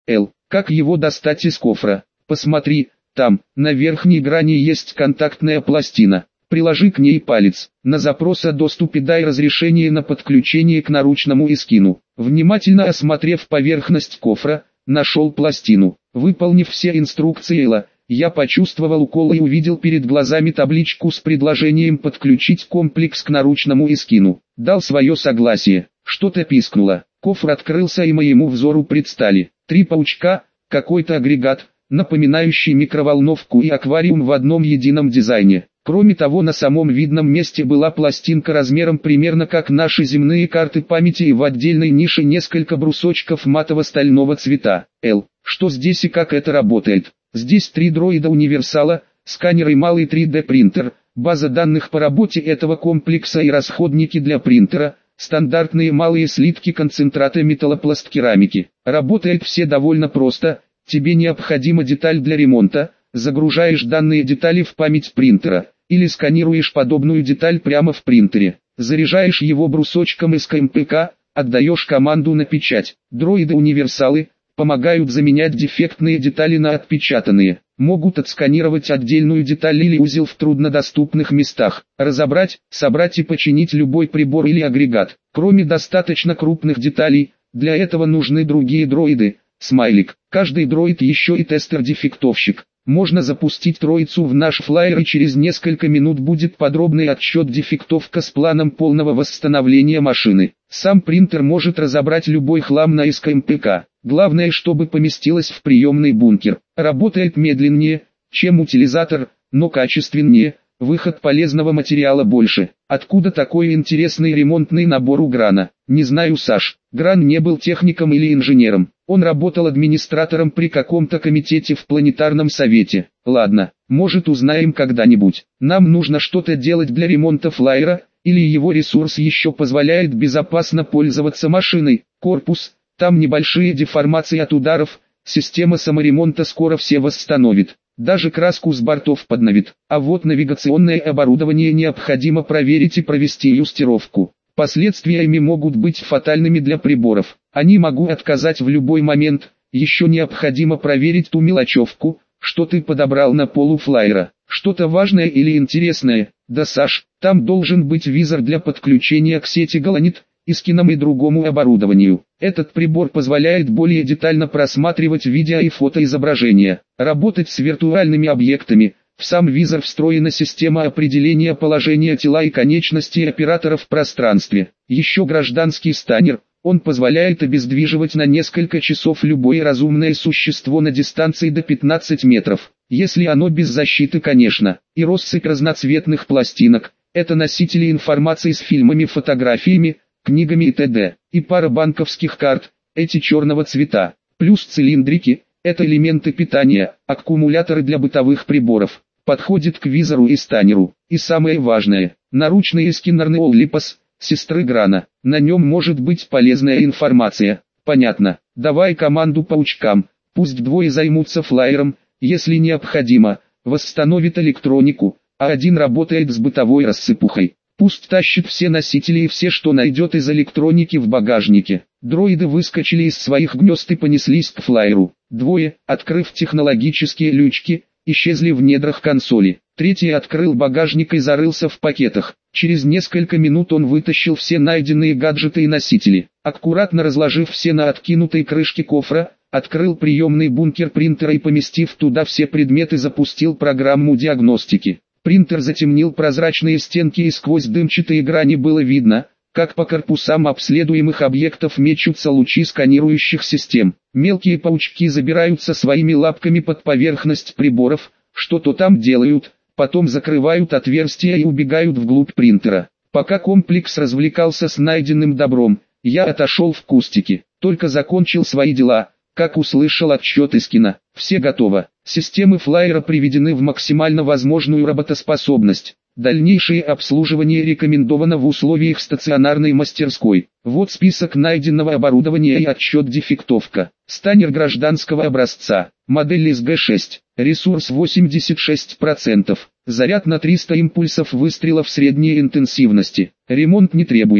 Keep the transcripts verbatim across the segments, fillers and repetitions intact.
Л. Как его достать из кофра? Посмотри, там, на верхней грани есть контактная пластина. Приложи к ней палец. На запрос о доступе дай разрешение на подключение к наручному эскину. Внимательно осмотрев поверхность кофра, нашел пластину. Выполнив все инструкции Элла, я почувствовал укол и увидел перед глазами табличку с предложением подключить комплекс к наручному эскину. Дал свое согласие. Что-то пискнуло. Кофр открылся и моему взору предстали три паучка, какой-то агрегат, напоминающий микроволновку и аквариум в одном едином дизайне. Кроме того, на самом видном месте была пластинка размером примерно как наши земные карты памяти и в отдельной нише несколько брусочков матово-стального цвета. Л. Что здесь и как это работает? Здесь три дроида-универсала, сканер и малый три дэ принтер, база данных по работе этого комплекса и расходники для принтера, стандартные малые слитки концентрата металлопласткерамики. Работает все довольно просто, тебе необходима деталь для ремонта, загружаешь данные детали в память принтера, или сканируешь подобную деталь прямо в принтере, заряжаешь его брусочком из ка эм пэ ка, отдаешь команду на печать. Дроиды-универсалы помогают заменять дефектные детали на отпечатанные, могут отсканировать отдельную деталь или узел в труднодоступных местах, разобрать, собрать и починить любой прибор или агрегат. Кроме достаточно крупных деталей, для этого нужны другие дроиды. Смайлик. Каждый дроид еще и тестер-дефектовщик. Можно запустить троицу в наш флайер и через несколько минут будет подробный отчет дефектовка с планом полного восстановления машины. Сам принтер может разобрать любой хлам на из ка эм пэ ка. Главное, чтобы поместилось в приемный бункер. Работает медленнее, чем утилизатор, но качественнее, выход полезного материала больше. Откуда такой интересный ремонтный набор у Грана? Не знаю, Саш. Гран не был техником или инженером. Он работал администратором при каком-то комитете в планетарном совете. Ладно, может узнаем когда-нибудь. Нам нужно что-то делать для ремонта флайера, или его ресурс еще позволяет безопасно пользоваться машиной. Корпус, там небольшие деформации от ударов, система саморемонта скоро все восстановит. Даже краску с бортов подновит. А вот навигационное оборудование необходимо проверить и провести юстировку. Последствиями могут быть фатальными для приборов. Они могут отказать в любой момент. Еще необходимо проверить ту мелочевку, что ты подобрал на полу флайера. Что-то важное или интересное? Да, Саш, там должен быть визор для подключения к сети Галанит, эскинам и другому оборудованию. Этот прибор позволяет более детально просматривать видео и фотоизображения, работать с виртуальными объектами. В сам визор встроена система определения положения тела и конечностей оператора в пространстве. Еще гражданский сканер, он позволяет обездвиживать на несколько часов любое разумное существо на дистанции до пятнадцати метров, если оно без защиты, конечно. И россыпь разноцветных пластинок, это носители информации с фильмами, фотографиями, книгами и т.д. И пара банковских карт, эти черного цвета, плюс цилиндрики, это элементы питания, аккумуляторы для бытовых приборов. Подходит к визору и сканеру. И самое важное, наручный сканер Неолипас, сестры Грана. На нем может быть полезная информация. Понятно. Давай команду паучкам, пусть двое займутся флайером, если необходимо, восстановит электронику, а один работает с бытовой рассыпухой. Пусть тащит все носители и все, что найдет из электроники в багажнике. Дроиды выскочили из своих гнезд и понеслись к флайеру. Двое, открыв технологические лючки, исчезли в недрах консоли. Третий открыл багажник и зарылся в пакетах. Через несколько минут он вытащил все найденные гаджеты и носители. Аккуратно разложив все на откинутой крышке кофра, открыл приемный бункер принтера и, поместив туда все предметы, запустил программу диагностики. Принтер затемнил прозрачные стенки, и сквозь дымчатые грани было видно, как по корпусам обследуемых объектов мечутся лучи сканирующих систем. Мелкие паучки забираются своими лапками под поверхность приборов, что-то там делают, потом закрывают отверстия и убегают вглубь принтера. Пока комплекс развлекался с найденным добром, я отошел в кустики, только закончил свои дела, как услышал отчет Искина. Все готово. Системы флайера приведены в максимально возможную работоспособность. Дальнейшее обслуживание рекомендовано в условиях стационарной мастерской. Вот список найденного оборудования и отчет дефектовка. Сканер гражданского образца. Модель эс гэ шесть. Ресурс восемьдесят шесть процентов. Заряд на триста импульсов выстрелов средней интенсивности. Ремонт не требуется.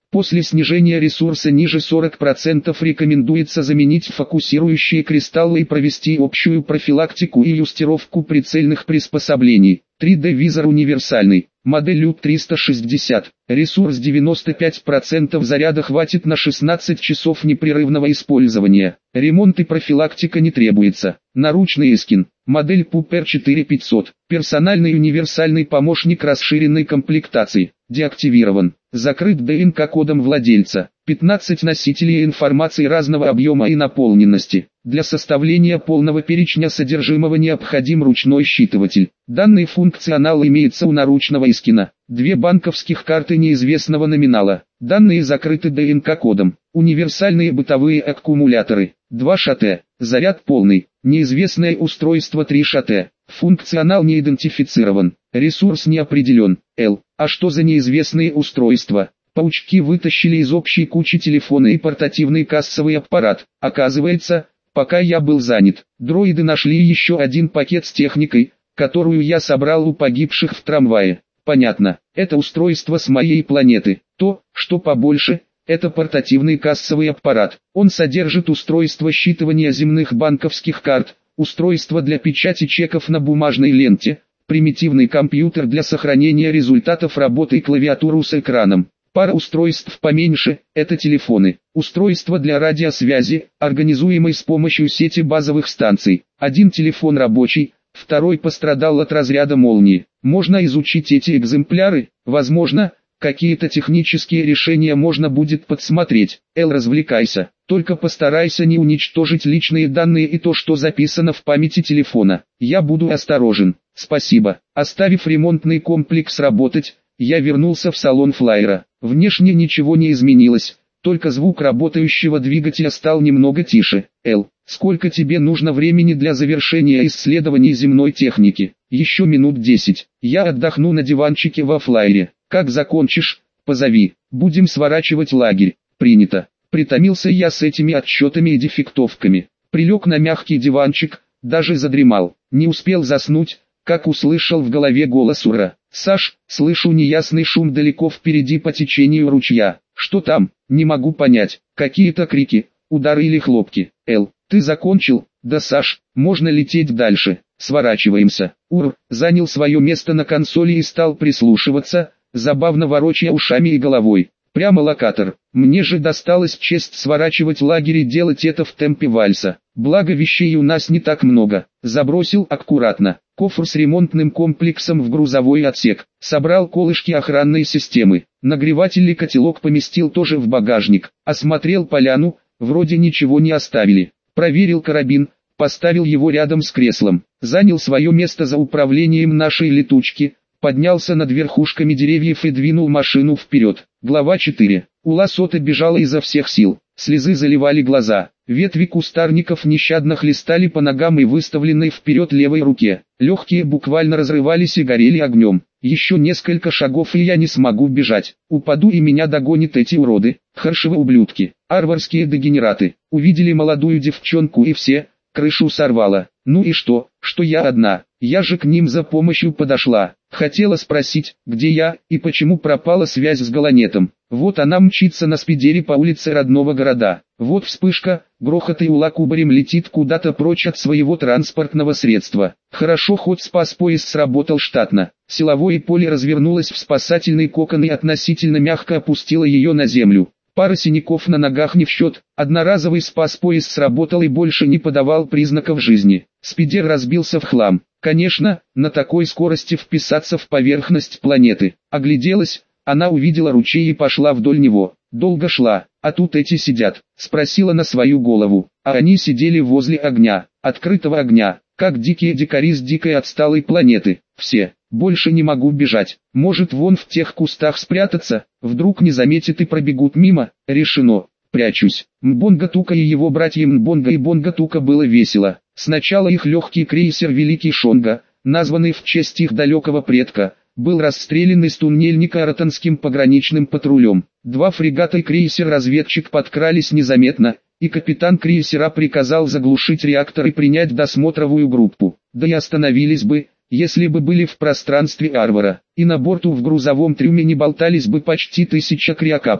После снижения ресурса ниже сорок процентов рекомендуется заменить фокусирующие кристаллы и провести общую профилактику и юстировку прицельных приспособлений. три дэ-визор универсальный. Модель ю триста шестьдесят. Ресурс девяносто пять процентов заряда хватит на шестнадцать часов непрерывного использования. Ремонт и профилактика не требуется. Наручный эскин. Модель пупер четыре тысячи пятьсот. Персональный универсальный помощник расширенной комплектации. Деактивирован. Закрыт ДНК-кодом владельца. пятнадцать носителей информации разного объема и наполненности. Для составления полного перечня содержимого необходим ручной считыватель. Данный функционал имеется у наручного эскина. Две банковских карты неизвестного номинала. Данные закрыты ДНК-кодом. Универсальные бытовые аккумуляторы. два шат. Заряд полный. Неизвестное устройство три шат. Функционал не идентифицирован. Ресурс не определен. Л. А что за неизвестные устройства? Паучки вытащили из общей кучи телефона и портативный кассовый аппарат. Оказывается, пока я был занят, дроиды нашли еще один пакет с техникой, которую я собрал у погибших в трамвае. Понятно, это устройство с моей планеты. То, что побольше, это портативный кассовый аппарат. Он содержит устройство считывания земных банковских карт, устройство для печати чеков на бумажной ленте, примитивный компьютер для сохранения результатов работы и клавиатуру с экраном. Пара устройств поменьше – это телефоны. Устройство для радиосвязи, организуемой с помощью сети базовых станций. Один телефон рабочий, второй пострадал от разряда молнии. Можно изучить эти экземпляры, возможно, какие-то технические решения можно будет подсмотреть. Эл, развлекайся, только постарайся не уничтожить личные данные и то, что записано в памяти телефона. Я буду осторожен. Спасибо. Оставив ремонтный комплекс работать, я вернулся в салон флайера. Внешне ничего не изменилось, только звук работающего двигателя стал немного тише. Эл, сколько тебе нужно времени для завершения исследований земной техники? Еще минут десять. Я отдохну на диванчике во флайере. Как закончишь, позови. Будем сворачивать лагерь. Принято. Притомился я с этими отчетами и дефектовками. Прилег на мягкий диванчик, даже задремал. Не успел заснуть, как услышал в голове голос Ура. «Саш, слышу неясный шум далеко впереди по течению ручья. Что там? Не могу понять. Какие-то крики, удары или хлопки. Эл, ты закончил? Да, Саш, можно лететь дальше. Сворачиваемся». Ур занял свое место на консоли и стал прислушиваться, забавно ворочая ушами и головой. Прямо локатор. Мне же досталась честь сворачивать лагерь и делать это в темпе вальса. Благо вещей у нас не так много. Забросил аккуратно кофр с ремонтным комплексом в грузовой отсек. Собрал колышки охранной системы. Нагреватель и котелок поместил тоже в багажник. Осмотрел поляну, вроде ничего не оставили. Проверил карабин, поставил его рядом с креслом. Занял свое место за управлением нашей летучки. Поднялся над верхушками деревьев и двинул машину вперед. Глава четыре. Уласота бежала изо всех сил. Слезы заливали глаза. Ветви кустарников нещадно хлестали по ногам и выставленной вперед левой руке. Легкие буквально разрывались и горели огнем. Еще несколько шагов и я не смогу бежать. Упаду и меня догонят эти уроды. Харшевы ублюдки. Арварские дегенераты. Увидели молодую девчонку и все, крышу сорвало. Ну и что, что я одна? Я же к ним за помощью подошла. Хотела спросить, где я, и почему пропала связь с Галанетом. Вот она мчится на спидере по улице родного города. Вот вспышка, грохот и ула кубарем летит куда-то прочь от своего транспортного средства. Хорошо хоть спас-пояс сработал штатно. Силовое поле развернулось в спасательный кокон и относительно мягко опустило ее на землю. Пара синяков на ногах не в счет, одноразовый спас-пояс сработал и больше не подавал признаков жизни. Спидер разбился в хлам. Конечно, на такой скорости вписаться в поверхность планеты. Огляделась, она увидела ручей и пошла вдоль него. Долго шла, а тут эти сидят. Спросила на свою голову, а они сидели возле огня, открытого огня, как дикие дикари с дикой отсталой планеты. Все. Больше не могу бежать. Может вон в тех кустах спрятаться, вдруг не заметят и пробегут мимо. Решено. Прячусь. Мбонга Тука и его братья Мбонга и Бонга Тука было весело. Сначала их легкий крейсер Великий Шонга, названный в честь их далекого предка, был расстрелян из туннельника Аратанским пограничным патрулем. Два фрегата и крейсер-разведчик подкрались незаметно, и капитан крейсера приказал заглушить реактор и принять досмотровую группу. Да и остановились бы, если бы были в пространстве Арвара, и на борту в грузовом трюме не болтались бы почти тысяча криокапсул.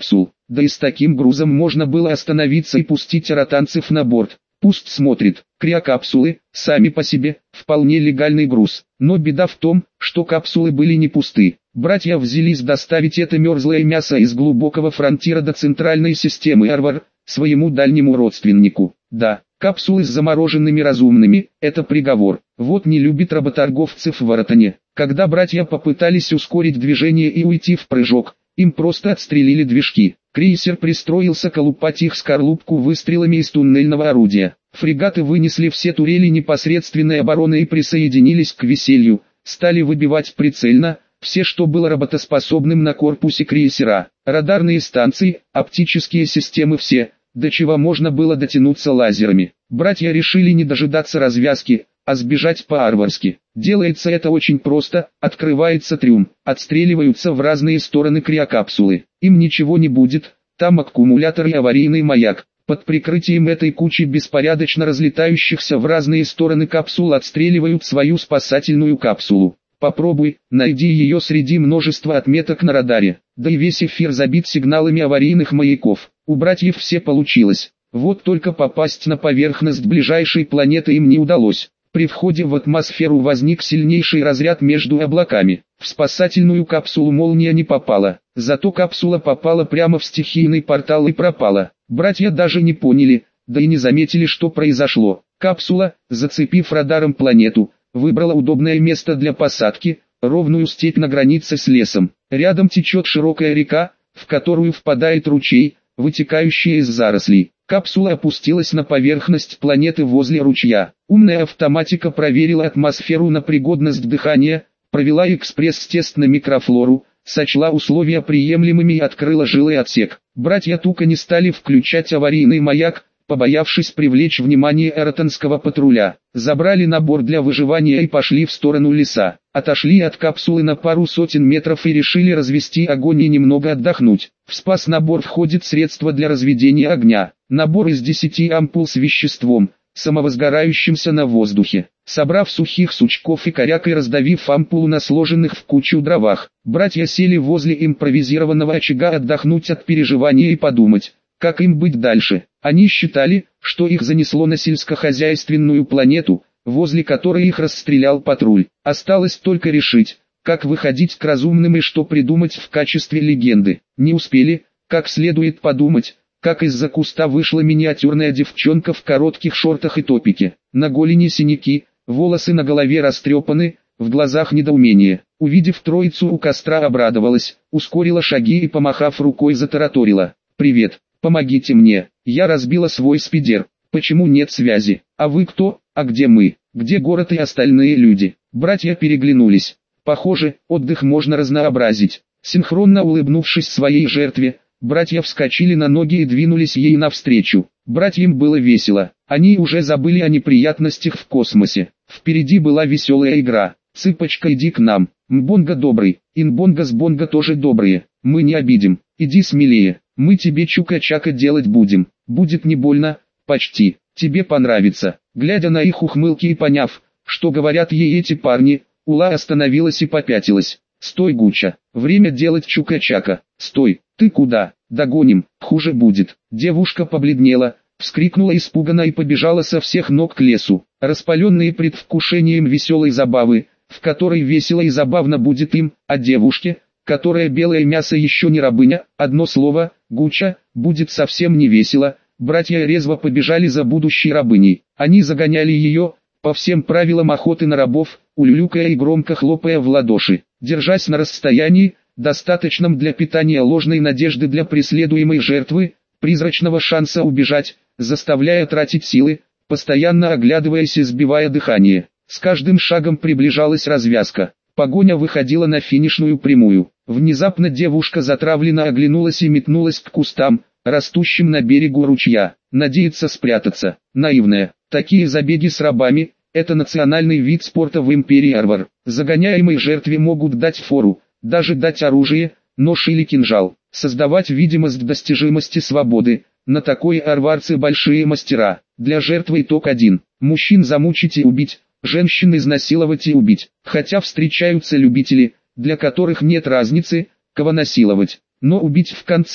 да и с таким грузом можно было остановиться и пустить аратанцев на борт. Пусть смотрит. Криокапсулы, сами по себе, вполне легальный груз. Но беда в том, что капсулы были не пусты. Братья взялись доставить это мерзлое мясо из глубокого фронтира до центральной системы Арвар, своему дальнему родственнику. Да, капсулы с замороженными разумными – это приговор. Вот не любит работорговцев в Аратане. Когда братья попытались ускорить движение и уйти в прыжок, им просто отстрелили движки. Крейсер пристроился колупать их скорлупку выстрелами из туннельного орудия. Фрегаты вынесли все турели непосредственной обороны и присоединились к веселью, стали выбивать прицельно все, что было работоспособным на корпусе крейсера. Радарные станции, оптические системы все, до чего можно было дотянуться лазерами. Братья решили не дожидаться развязки, а сбежать по-арварски. Делается это очень просто, открывается трюм, отстреливаются в разные стороны криокапсулы. Им ничего не будет, там аккумулятор и аварийный маяк. Под прикрытием этой кучи беспорядочно разлетающихся в разные стороны капсул отстреливают свою спасательную капсулу. Попробуй, найди ее среди множества отметок на радаре. Да и весь эфир забит сигналами аварийных маяков. У братьев все получилось. Вот только попасть на поверхность ближайшей планеты им не удалось. При входе в атмосферу возник сильнейший разряд между облаками. В спасательную капсулу молния не попала, зато капсула попала прямо в стихийный портал и пропала. Братья даже не поняли, да и не заметили, что произошло. Капсула, зацепив радаром планету, выбрала удобное место для посадки, ровную степь на границе с лесом. Рядом течет широкая река, в которую впадает ручей, вытекающий из зарослей. Капсула опустилась на поверхность планеты возле ручья. Умная автоматика проверила атмосферу на пригодность дыхания, провела экспресс-тест на микрофлору, сочла условия приемлемыми и открыла жилой отсек. Братья Тука не стали включать аварийный маяк, побоявшись привлечь внимание аратанского патруля. Забрали набор для выживания и пошли в сторону леса. Отошли от капсулы на пару сотен метров и решили развести огонь и немного отдохнуть. В спас-набор входит средство для разведения огня. Набор из десяти ампул с веществом, самовозгорающимся на воздухе. Собрав сухих сучков и коряк и раздавив ампулу на сложенных в кучу дровах, братья сели возле импровизированного очага отдохнуть от переживания и подумать, как им быть дальше. Они считали, что их занесло на сельскохозяйственную планету, возле которой их расстрелял патруль. Осталось только решить, как выходить к разумным и что придумать в качестве легенды. Не успели, как следует подумать, как из-за куста вышла миниатюрная девчонка в коротких шортах и топике. На голени синяки, волосы на голове растрепаны, в глазах недоумение. Увидев троицу у костра, обрадовалась, ускорила шаги и, помахав рукой, затараторила: «Привет, помогите мне, я разбила свой спидер, почему нет связи? А вы кто? А где мы? Где город и остальные люди?» Братья переглянулись. Похоже, отдых можно разнообразить. Синхронно улыбнувшись своей жертве, братья вскочили на ноги и двинулись ей навстречу. Братьям было весело, они уже забыли о неприятностях в космосе. Впереди была веселая игра. «Цыпочка, иди к нам, Мбонга добрый, Инбонга с Бонга тоже добрые, мы не обидим, иди смелее, мы тебе чука-чака делать будем, будет не больно, почти, тебе понравится». Глядя на их ухмылки и поняв, что говорят ей эти парни, Ула остановилась и попятилась. «Стой, Гуча, время делать чука-чака, стой, ты куда, догоним, хуже будет». Девушка побледнела, вскрикнула испуганно и побежала со всех ног к лесу. Распаленные предвкушением веселой забавы, в которой весело и забавно будет им, а девушке, которая белое мясо еще не рабыня, одно слово, Гуча, будет совсем не весело, братья резво побежали за будущей рабыней. Они загоняли ее, по всем правилам охоты на рабов, улюлюкая и громко хлопая в ладоши, держась на расстоянии, достаточном для питания ложной надежды для преследуемой жертвы, призрачного шанса убежать, заставляя тратить силы, постоянно оглядываясь и сбивая дыхание. С каждым шагом приближалась развязка. Погоня выходила на финишную прямую. Внезапно девушка затравленно оглянулась и метнулась к кустам, растущим на берегу ручья. Надеется спрятаться. Наивная. Такие забеги с рабами – это национальный вид спорта в империи Арвар. Загоняемой жертве могут дать фору, даже дать оружие, нож или кинжал. Создавать видимость достижимости свободы. На такой арварцы большие мастера. Для жертвы итог один. Мужчин замучить и убить. Женщин изнасиловать и убить. Хотя встречаются любители, для которых нет разницы, кого насиловать. Но убить в конце,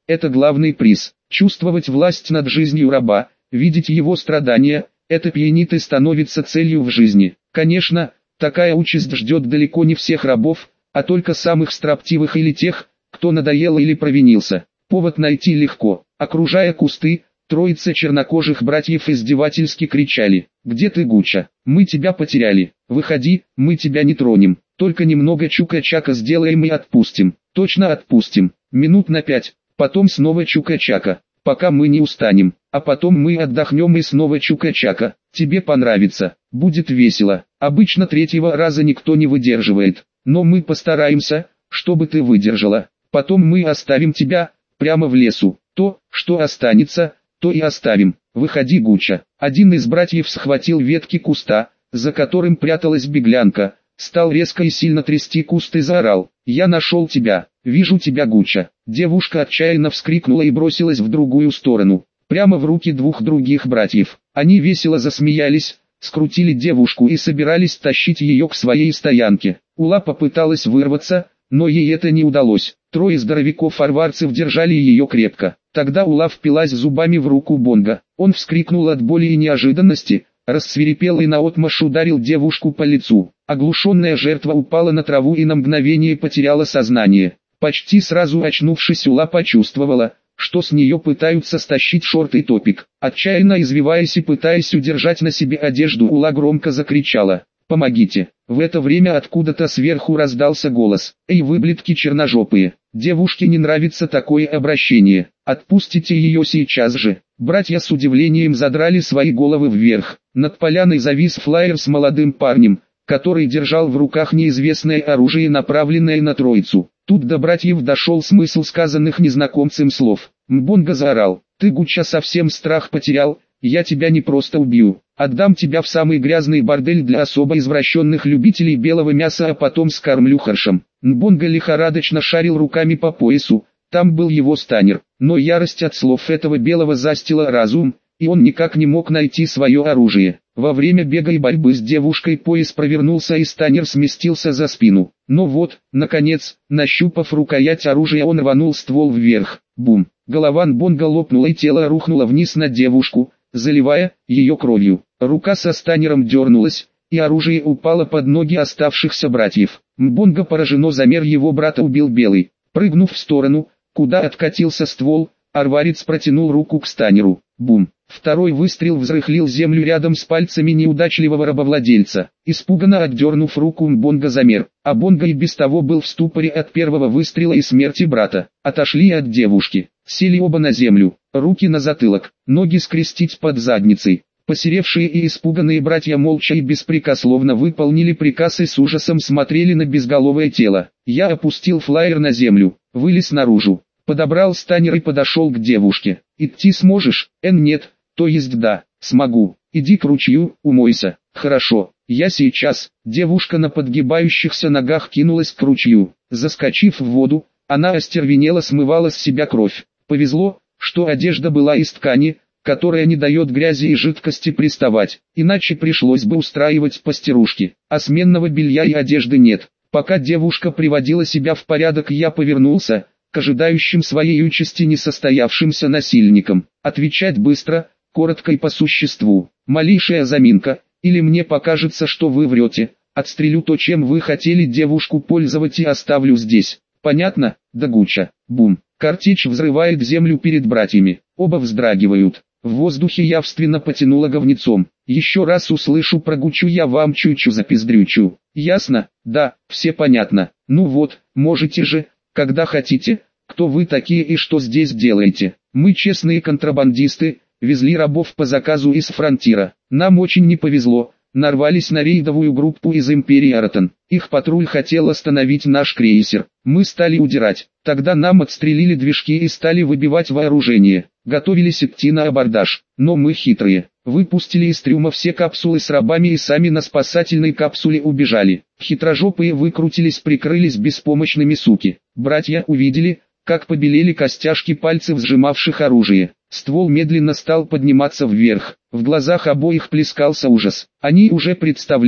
– это главный приз. Чувствовать власть над жизнью раба, видеть его страдания – это пьянит и становится целью в жизни. Конечно, такая участь ждет далеко не всех рабов, а только самых строптивых или тех, кто надоел или провинился. Повод найти легко. Окружая кусты, троица чернокожих братьев издевательски кричали: «Где ты, Гуча? Мы тебя потеряли. Выходи, мы тебя не тронем. Только немного чука-чака сделаем и отпустим. Точно отпустим. Минут на пять. Потом снова чука-чака. Пока мы не устанем. А потом мы отдохнем и снова чука-чака. Тебе понравится. Будет весело. Обычно третьего раза никто не выдерживает. Но мы постараемся, чтобы ты выдержала. Потом мы оставим тебя прямо в лесу. То, что останется, то и оставим. Выходи, Гуча». Один из братьев схватил ветки куста, за которым пряталась беглянка, стал резко и сильно трясти куст и заорал: «Я нашел тебя! Вижу тебя, Гуча!» Девушка отчаянно вскрикнула и бросилась в другую сторону, прямо в руки двух других братьев. Они весело засмеялись, скрутили девушку и собирались тащить ее к своей стоянке. Ула попыталась вырваться, но ей это не удалось. Трое здоровяков-арварцев держали ее крепко. Тогда Ула впилась зубами в руку Бонга. Он вскрикнул от боли и неожиданности, рассвирепел и наотмашь ударил девушку по лицу. Оглушенная жертва упала на траву и на мгновение потеряла сознание. Почти сразу очнувшись, Ула почувствовала, что с нее пытаются стащить шорт и топик. Отчаянно извиваясь и пытаясь удержать на себе одежду, Ула громко закричала: «Помогите!» В это время откуда-то сверху раздался голос: «Эй, выблядки черножопые! Девушке не нравится такое обращение. Отпустите ее сейчас же!» Братья с удивлением задрали свои головы вверх. Над поляной завис флаер с молодым парнем, который держал в руках неизвестное оружие, направленное на троицу. Тут до братьев дошел смысл сказанных незнакомцем слов. Мбонга заорал: «Ты, Гуча, совсем страх потерял? Я тебя не просто убью, отдам тебя в самый грязный бордель для особо извращенных любителей белого мяса, а потом скормлю харшем». Мбонга лихорадочно шарил руками по поясу, там был его станер, но ярость от слов этого белого застила разум, и он никак не мог найти свое оружие. Во время бега и борьбы с девушкой пояс провернулся и станер сместился за спину. Но вот, наконец, нащупав рукоять оружия, он рванул ствол вверх. Бум! Голова Мбонга лопнула и тело рухнуло вниз на девушку, заливая ее кровью. Рука со станером дернулась, и оружие упало под ноги оставшихся братьев. Мбонга пораженно замер, его брата убил белый. Прыгнув в сторону, куда откатился ствол, арварец протянул руку к станеру. Бум! Второй выстрел взрыхлил землю рядом с пальцами неудачливого рабовладельца. Испуганно отдернув руку, Мбонга замер, а Бонга и без того был в ступоре от первого выстрела и смерти брата. Отошли от девушки, сели оба на землю, руки на затылок, ноги скрестить под задницей. Посеревшие и испуганные братья молча и беспрекословно выполнили приказ и с ужасом смотрели на безголовое тело. Я опустил флаер на землю, вылез наружу, подобрал станер и подошел к девушке. «Идти сможешь?» «Эн, нет, то есть да, смогу. Иди к ручью, умойся». «Хорошо, я сейчас». Девушка на подгибающихся ногах кинулась к ручью. Заскочив в воду, она остервенело смывала с себя кровь. Повезло, что одежда была из ткани, которая не дает грязи и жидкости приставать, иначе пришлось бы устраивать постирушки. А сменного белья и одежды нет. Пока девушка приводила себя в порядок, я повернулся к ожидающим своей участи несостоявшимся насильникам. Отвечать быстро, коротко и по существу. Малейшая заминка, или мне покажется, что вы врете, отстрелю то, чем вы хотели девушку пользовать, и оставлю здесь. Понятно? Да, Гуча. Бум. Картечь взрывает землю перед братьями. Оба вздрагивают. В воздухе явственно потянуло говнецом. Еще раз услышу про Гучу, я вам чучу запиздрючу. Ясно? Да, все понятно. Ну вот, можете же, когда хотите. Кто вы такие и что здесь делаете? Мы честные контрабандисты, везли рабов по заказу из фронтира. Нам очень не повезло, нарвались на рейдовую группу из империи Аратон. Их патруль хотел остановить наш крейсер. Мы стали удирать. Тогда нам отстрелили движки и стали выбивать вооружение. Готовились идти на абордаж. Но мы хитрые. Выпустили из трюма все капсулы с рабами и сами на спасательной капсуле убежали. Хитрожопые выкрутились, прикрылись беспомощными суки. Братья увидели, как побелели костяшки пальцев, сжимавших оружие. Ствол медленно стал подниматься вверх. В глазах обоих плескался ужас. Они уже представляли,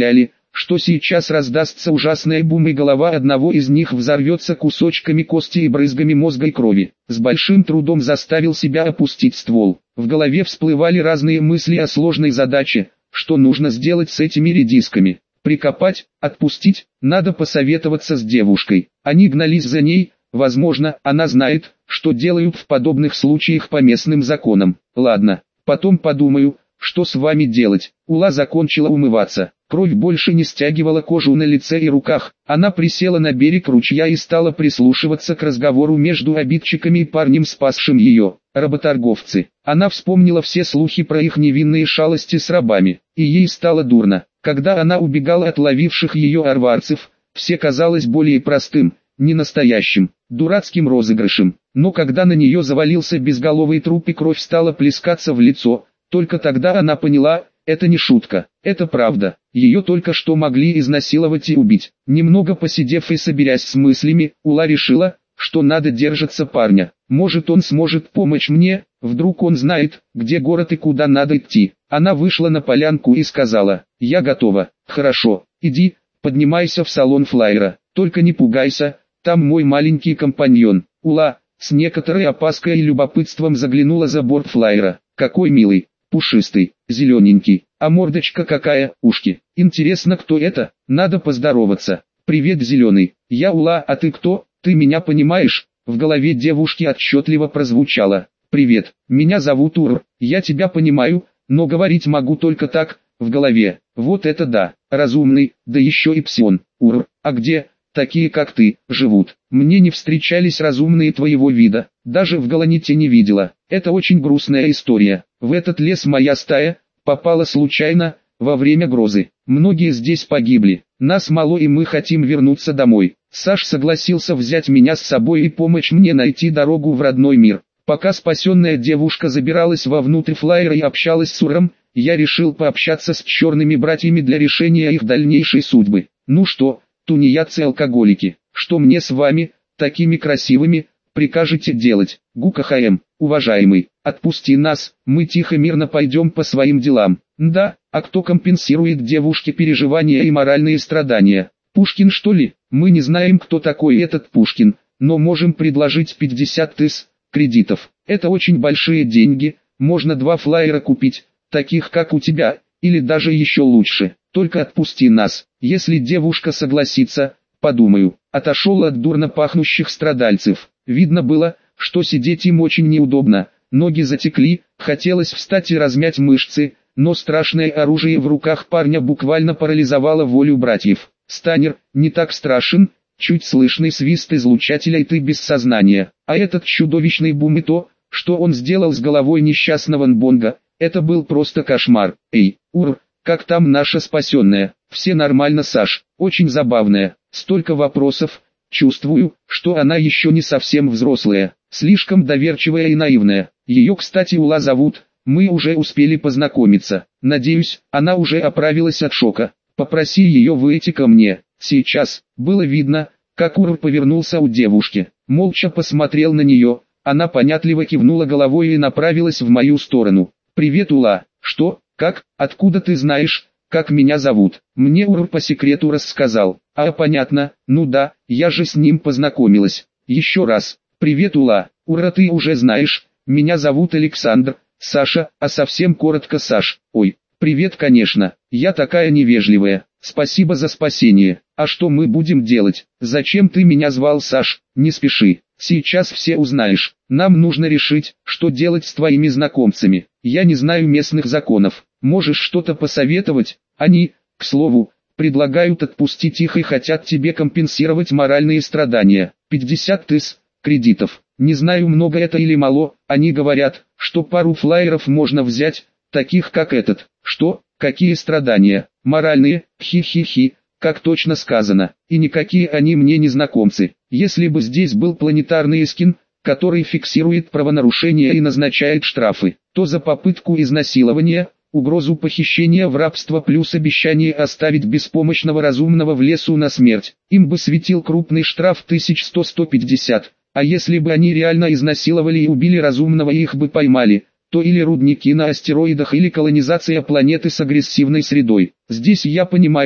что сейчас раздастся ужасная бум и голова одного из них взорвется кусочками кости и брызгами мозга и крови. С большим трудом заставил себя опустить ствол. В голове всплывали разные мысли о сложной задаче, что нужно сделать с этими редисками. Прикопать, отпустить, надо посоветоваться с девушкой. Они гнались за ней, возможно, она знает, что делают в подобных случаях по местным законам. Ладно, потом подумаю, что с вами делать. Ула закончила умываться. Кровь больше не стягивала кожу на лице и руках. Она присела на берег ручья и стала прислушиваться к разговору между обидчиками и парнем, спасшим ее. Работорговцы. Она вспомнила все слухи про их невинные шалости с рабами, и ей стало дурно. Когда она убегала от ловивших ее арварцев, все казалось более простым, не настоящим, дурацким розыгрышем. Но когда на нее завалился безголовый труп и кровь стала плескаться в лицо, только тогда она поняла, это не шутка, это правда. Ее только что могли изнасиловать и убить. Немного посидев и собирясь с мыслями, Ула решила, что надо держаться парня. Может, он сможет помочь мне, вдруг он знает, где город и куда надо идти. Она вышла на полянку и сказала: «Я готова». «Хорошо, иди, поднимайся в салон флайера, только не пугайся, там мой маленький компаньон». Ула с некоторой опаской и любопытством заглянула за борт флайера. «Какой милый, пушистый, зелененький, а мордочка какая, ушки. Интересно, кто это? Надо поздороваться». «Привет, зеленый, я Ула, а ты кто? Ты меня понимаешь?» В голове девушки отчетливо прозвучало: «Привет, меня зовут Ур, я тебя понимаю, но говорить могу только так, в голове». Вот это да, разумный, да еще и псион. Ур, а где, такие как ты, живут? Мне не встречались разумные твоего вида, даже в Галаните не видела. Это очень грустная история. В этот лес моя стая попала случайно, во время грозы. Многие здесь погибли, нас мало и мы хотим вернуться домой. Саш согласился взять меня с собой и помочь мне найти дорогу в родной мир. Пока спасенная девушка забиралась вовнутрь флайера и общалась с Уром, я решил пообщаться с черными братьями для решения их дальнейшей судьбы. Ну что, тунеядцы-алкоголики, что мне с вами, такими красивыми, прикажете делать? Гукахаем, уважаемый, отпусти нас, мы тихо мирно пойдем по своим делам. Да, а кто компенсирует девушке переживания и моральные страдания? Пушкин, что ли? Мы не знаем, кто такой этот Пушкин, но можем предложить пятьдесят тысяч кредитов. Это очень большие деньги, можно два флайера купить, таких как у тебя, или даже еще лучше. Только отпусти нас. Если девушка согласится, подумаю. Отошел от дурно пахнущих страдальцев. Видно было, что сидеть им очень неудобно. Ноги затекли, хотелось встать и размять мышцы, но страшное оружие в руках парня буквально парализовало волю братьев. «Станер, не так страшен», чуть слышный свист излучателя, и ты без сознания. А этот чудовищный бум и то, что он сделал с головой несчастного Нбонга, это был просто кошмар. Эй, Ур, как там наша спасенная? Все нормально, Саш, очень забавная. Столько вопросов, чувствую, что она еще не совсем взрослая, слишком доверчивая и наивная. Ее, кстати, Ула зовут, мы уже успели познакомиться. Надеюсь, она уже оправилась от шока. Попроси ее выйти ко мне. Сейчас. Было видно, как Ур повернулся у девушки, молча посмотрел на нее. Она понятливо кивнула головой и направилась в мою сторону. «Привет, Ула. Что? Как? Откуда ты знаешь, как меня зовут?» Мне Ур по секрету рассказал. «А, понятно. Ну да, я же с ним познакомилась. Еще раз. Привет, Ула. Ура, ты уже знаешь. Меня зовут Александр, Саша, а совсем коротко Саш. Ой, привет, конечно. Я такая невежливая. Спасибо за спасение. А что мы будем делать? Зачем ты меня звал, Саш? Не спеши. Сейчас все узнаешь. Нам нужно решить, что делать с твоими знакомцами. Я не знаю местных законов. Можешь что-то посоветовать? Они, к слову, предлагают отпустить их и хотят тебе компенсировать моральные страдания. пятьдесят тысяч кредитов. Не знаю, много это или мало. Они говорят, что пару флайеров можно взять, таких как этот. Что? Какие страдания? Моральные? Хи-хи-хи. Как точно сказано. И никакие они мне не знакомцы. Если бы здесь был планетарный эскин, который фиксирует правонарушения и назначает штрафы, то за попытку изнасилования, угрозу похищения в рабство плюс обещание оставить беспомощного разумного в лесу на смерть, им бы светил крупный штраф тысяча сто — сто пятьдесят. А если бы они реально изнасиловали и убили разумного и их бы поймали, то или рудники на астероидах, или колонизация планеты с агрессивной средой. Здесь я понимаю,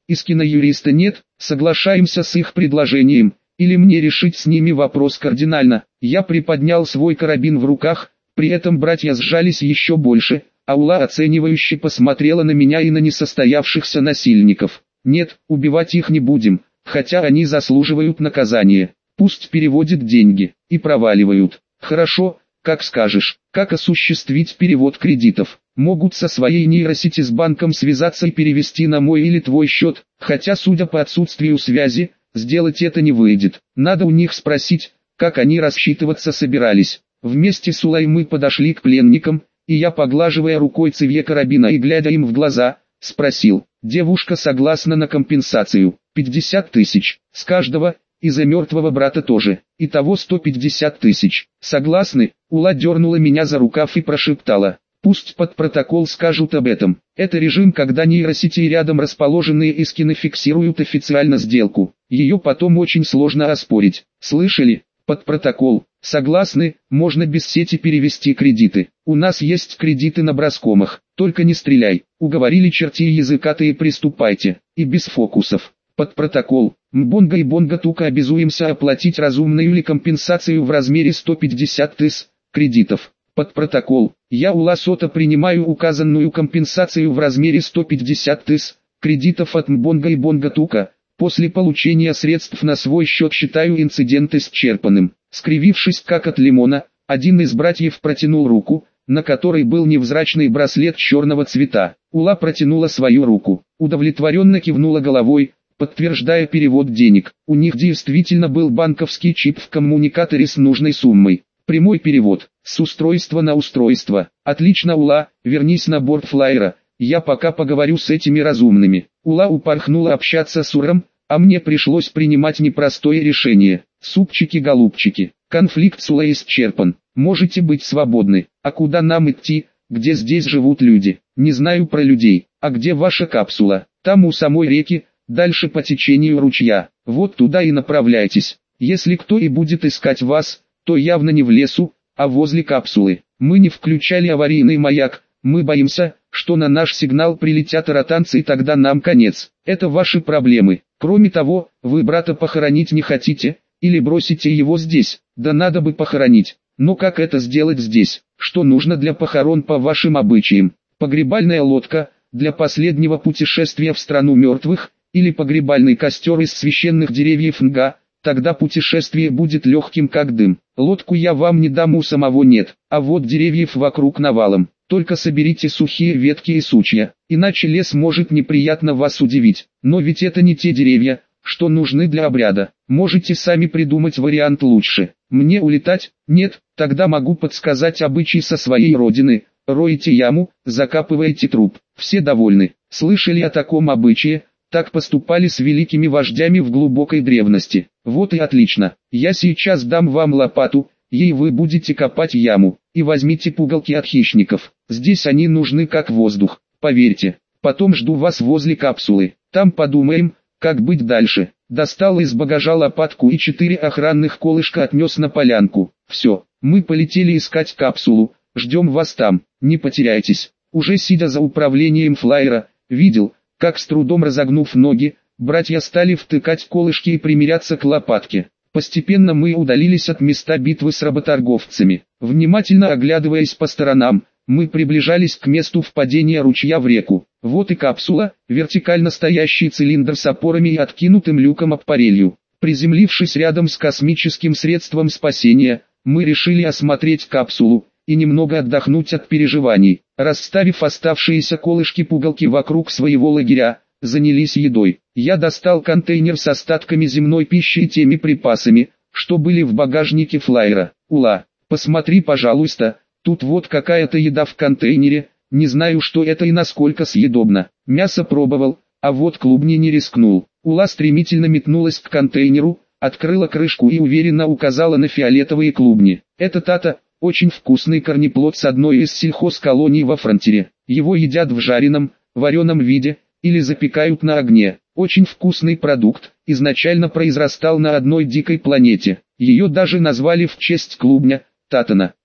из киноюриста нет, соглашаемся с их предложением, или мне решить с ними вопрос кардинально. Я приподнял свой карабин в руках, при этом братья сжались еще больше, а Ула оценивающе посмотрела на меня и на несостоявшихся насильников. Нет, убивать их не будем, хотя они заслуживают наказания. Пусть переводят деньги, и проваливают. Хорошо, как скажешь. Как осуществить перевод кредитов? Могут со своей нейросети с банком связаться и перевести на мой или твой счет, хотя судя по отсутствию связи, сделать это не выйдет. Надо у них спросить, как они рассчитываться собирались. Вместе с Улай мы подошли к пленникам, и я, поглаживая рукой цевье карабина и глядя им в глаза, спросил. Девушка согласна на компенсацию. пятьдесят тысяч. С каждого, и за мертвого брата тоже. Итого сто пятьдесят тысяч. Согласны? Ула дернула меня за рукав и прошептала. Пусть под протокол скажут об этом. Это режим, когда нейросети рядом расположенные искины фиксируют официально сделку. Ее потом очень сложно оспорить. Слышали? Под протокол. Согласны, можно без сети перевести кредиты. У нас есть кредиты на браскомах. Только не стреляй. Уговорили черти языкатые, приступайте. И без фокусов. Под протокол. Мбонга и Бонга Тука обязуемся оплатить разумную или компенсацию в размере сто пятьдесят тысяч кредитов. Под протокол. Я Ула Сота принимаю указанную компенсацию в размере сто пятьдесят тысяч кредитов от Мбонга и Бонга Тука. После получения средств на свой счет считаю инцидент исчерпанным. Скривившись как от лимона, один из братьев протянул руку, на которой был невзрачный браслет черного цвета. Ула протянула свою руку, удовлетворенно кивнула головой, подтверждая перевод денег. У них действительно был банковский чип в коммуникаторе с нужной суммой. Прямой перевод, с устройства на устройство. Отлично, Ула, вернись на борт флайера, я пока поговорю с этими разумными. Ула упорхнула общаться с Уром, а мне пришлось принимать непростое решение. Супчики-голубчики, конфликт с Улой исчерпан, можете быть свободны. А куда нам идти, где здесь живут люди? Не знаю про людей. А где ваша капсула? Там у самой реки, дальше по течению ручья. Вот туда и направляйтесь. Если кто и будет искать вас, то явно не в лесу, а возле капсулы. Мы не включали аварийный маяк, мы боимся, что на наш сигнал прилетят ротанцы и тогда нам конец. Это ваши проблемы. Кроме того, вы брата похоронить не хотите, или бросите его здесь. Да надо бы похоронить. Но как это сделать здесь? Что нужно для похорон по вашим обычаям? Погребальная лодка, для последнего путешествия в страну мертвых, или погребальный костер из священных деревьев Нга, тогда путешествие будет легким как дым. Лодку я вам не дам, у самого нет, а вот деревьев вокруг навалом. Только соберите сухие ветки и сучья, иначе лес может неприятно вас удивить. Но ведь это не те деревья, что нужны для обряда. Можете сами придумать вариант лучше. Мне улетать? Нет, тогда могу подсказать обычай со своей родины. Роете яму, закапываете труп. Все довольны. Слышали о таком обычае? Так поступали с великими вождями в глубокой древности. Вот и отлично. Я сейчас дам вам лопату, ей вы будете копать яму. И возьмите пугалки от хищников. Здесь они нужны как воздух, поверьте. Потом жду вас возле капсулы. Там подумаем, как быть дальше. Достал из багажа лопатку и четыре охранных колышка отнес на полянку. Все, мы полетели искать капсулу. Ждем вас там, не потеряйтесь. Уже сидя за управлением флайера, видел, как с трудом разогнув ноги, братья стали втыкать колышки и примиряться к лопатке. Постепенно мы удалились от места битвы с работорговцами. Внимательно оглядываясь по сторонам, мы приближались к месту впадения ручья в реку. Вот и капсула, вертикально стоящий цилиндр с опорами и откинутым люком аппарелью. Приземлившись рядом с космическим средством спасения, мы решили осмотреть капсулу и немного отдохнуть от переживаний. Расставив оставшиеся колышки-пугалки вокруг своего лагеря, занялись едой. Я достал контейнер с остатками земной пищи и теми припасами, что были в багажнике флайера. Ула, посмотри, пожалуйста, тут вот какая-то еда в контейнере, не знаю, что это и насколько съедобно. Мясо пробовал, а вот клубни не рискнул. Ула стремительно метнулась к контейнеру, открыла крышку и уверенно указала на фиолетовые клубни. Это тата, очень вкусный корнеплод с одной из сельхозколоний во фронтире. Его едят в жареном, вареном виде, или запекают на огне. Очень вкусный продукт, изначально произрастал на одной дикой планете. Ее даже назвали в честь клубня – татана.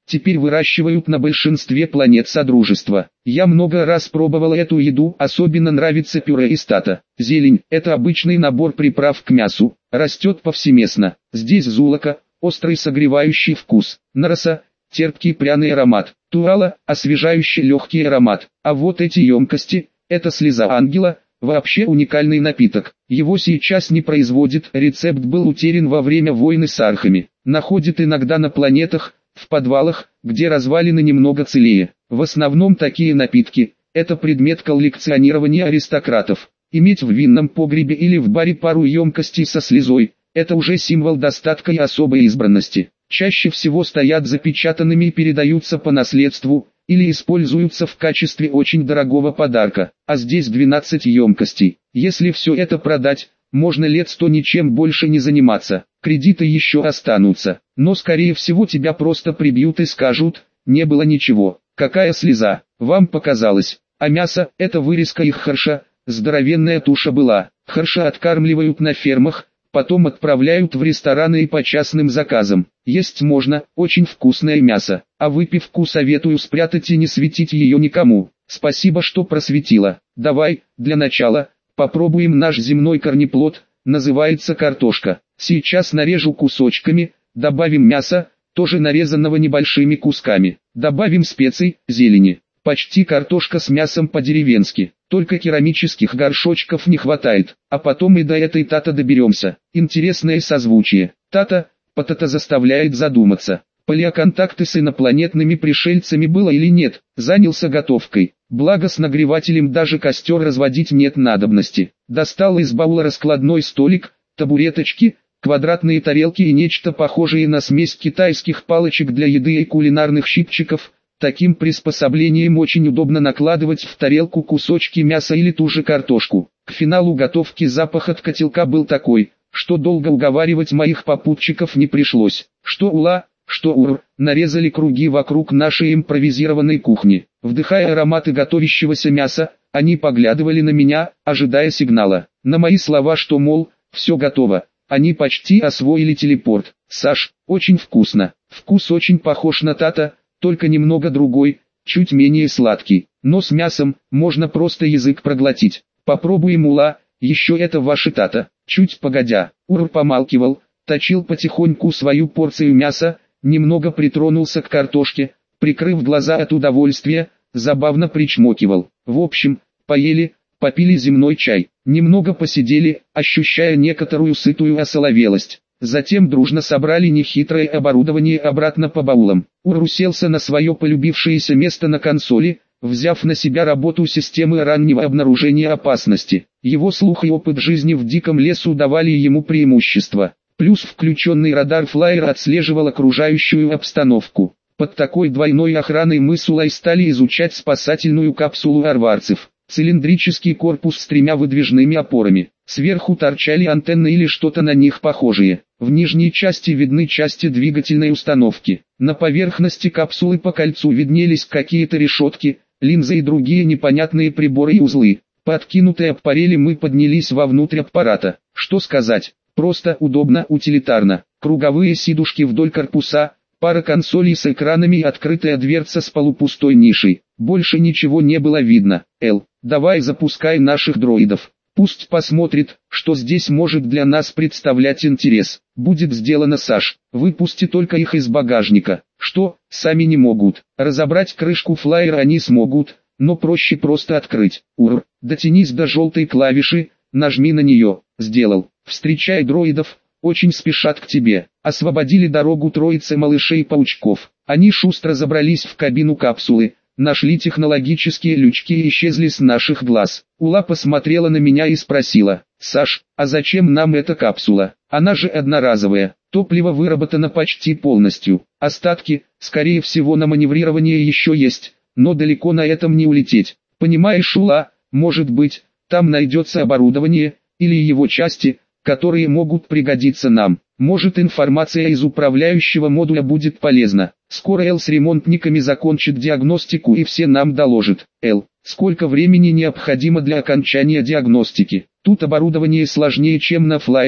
теперь выращивают на большинстве планет Содружества. Я много раз пробовал эту еду, особенно нравится пюре из тата. Зелень – это обычный набор приправ к мясу, растет повсеместно. Здесь золоко, острый согревающий вкус, нароса, терпкий пряный аромат, туала, освежающий легкий аромат. А вот эти емкости – это слеза ангела, вообще уникальный напиток. Его сейчас не производят, рецепт был утерян во время войны с архами. Находят иногда на планетах, в подвалах, где развалины немного целее. В основном такие напитки – это предмет коллекционирования аристократов. Иметь в винном погребе или в баре пару емкостей со слезой – это уже символ достатка и особой избранности. Чаще всего стоят запечатанными и передаются по наследству, или используются в качестве очень дорогого подарка. А здесь двенадцать емкостей. Если все это продать, можно лет сто ничем больше не заниматься. Кредиты еще останутся, но скорее всего тебя просто прибьют и скажут: не было ничего. Какая слеза, вам показалось. А мясо – это вырезка их харша, здоровенная туша была. Харша откармливают на фермах, потом отправляют в рестораны и по частным заказам. Есть можно, очень вкусное мясо, а выпивку советую спрятать и не светить ее никому. Спасибо, что просветила. Давай, для начала, попробуем наш земной корнеплод, называется картошка. Сейчас нарежу кусочками, добавим мясо, тоже нарезанного небольшими кусками. Добавим специй, зелени. Почти картошка с мясом по-деревенски. Только керамических горшочков не хватает. А потом и до этой тата доберемся. Интересное созвучие. Тата, потата заставляет задуматься. Палеоконтакты с инопланетными пришельцами было или нет. Занялся готовкой. Благо с нагревателем даже костер разводить нет надобности. Достал из баула раскладной столик, табуреточки, квадратные тарелки и нечто похожее на смесь китайских палочек для еды и кулинарных щипчиков. Таким приспособлением очень удобно накладывать в тарелку кусочки мяса или ту же картошку. К финалу готовки запах от котелка был такой, что долго уговаривать моих попутчиков не пришлось. Что ула, что ур, нарезали круги вокруг нашей импровизированной кухни. Вдыхая ароматы готовящегося мяса, они поглядывали на меня, ожидая сигнала. На мои слова, что мол, все готово, они почти освоили телепорт. Саш, очень вкусно. Вкус очень похож на тата, только немного другой, чуть менее сладкий. Но с мясом можно просто язык проглотить. Попробуем ула, еще это ваши тата. Чуть погодя, Ур помалкивал, точил потихоньку свою порцию мяса, немного притронулся к картошке, прикрыв глаза от удовольствия, забавно причмокивал. В общем, поели, попили земной чай, немного посидели, ощущая некоторую сытую осоловелость. Затем дружно собрали нехитрое оборудование обратно по баулам. Ур уселся на свое полюбившееся место на консоли, взяв на себя работу системы раннего обнаружения опасности. Его слух и опыт жизни в диком лесу давали ему преимущество. Плюс включенный радар флайера отслеживал окружающую обстановку. Под такой двойной охраной мы с Улай стали изучать спасательную капсулу арварцев. Цилиндрический корпус с тремя выдвижными опорами. Сверху торчали антенны или что-то на них похожее. В нижней части видны части двигательной установки. На поверхности капсулы по кольцу виднелись какие-то решетки, линзы и другие непонятные приборы и узлы. По откинутой аппарели мы поднялись вовнутрь аппарата. Что сказать? Просто, удобно, утилитарно. Круговые сидушки вдоль корпуса, пара консолей с экранами и открытая дверца с полупустой нишей. Больше ничего не было видно. Эл, давай запускай наших дроидов. Пусть посмотрит, что здесь может для нас представлять интерес. Будет сделано, Саш. Выпусти только их из багажника. Что, сами не могут. Разобрать крышку флайера они смогут, но проще просто открыть. Ур, дотянись до желтой клавиши, нажми на нее. Сделал. Встречай дроидов, очень спешат к тебе. Освободили дорогу троице малышей-паучков. Они шустро забрались в кабину капсулы. Нашли технологические лючки и исчезли с наших глаз. Ула посмотрела на меня и спросила: «Саш, а зачем нам эта капсула? Она же одноразовая, топливо выработано почти полностью. Остатки, скорее всего, на маневрирование еще есть, но далеко на этом не улететь. Понимаешь, Ула, может быть, там найдется оборудование, или его части, которые могут пригодиться нам. Может, информация из управляющего модуля будет полезна. Скоро Эл с ремонтниками закончит диагностику и все нам доложит. Эл, сколько времени необходимо для окончания диагностики? Тут оборудование сложнее, чем на флайере,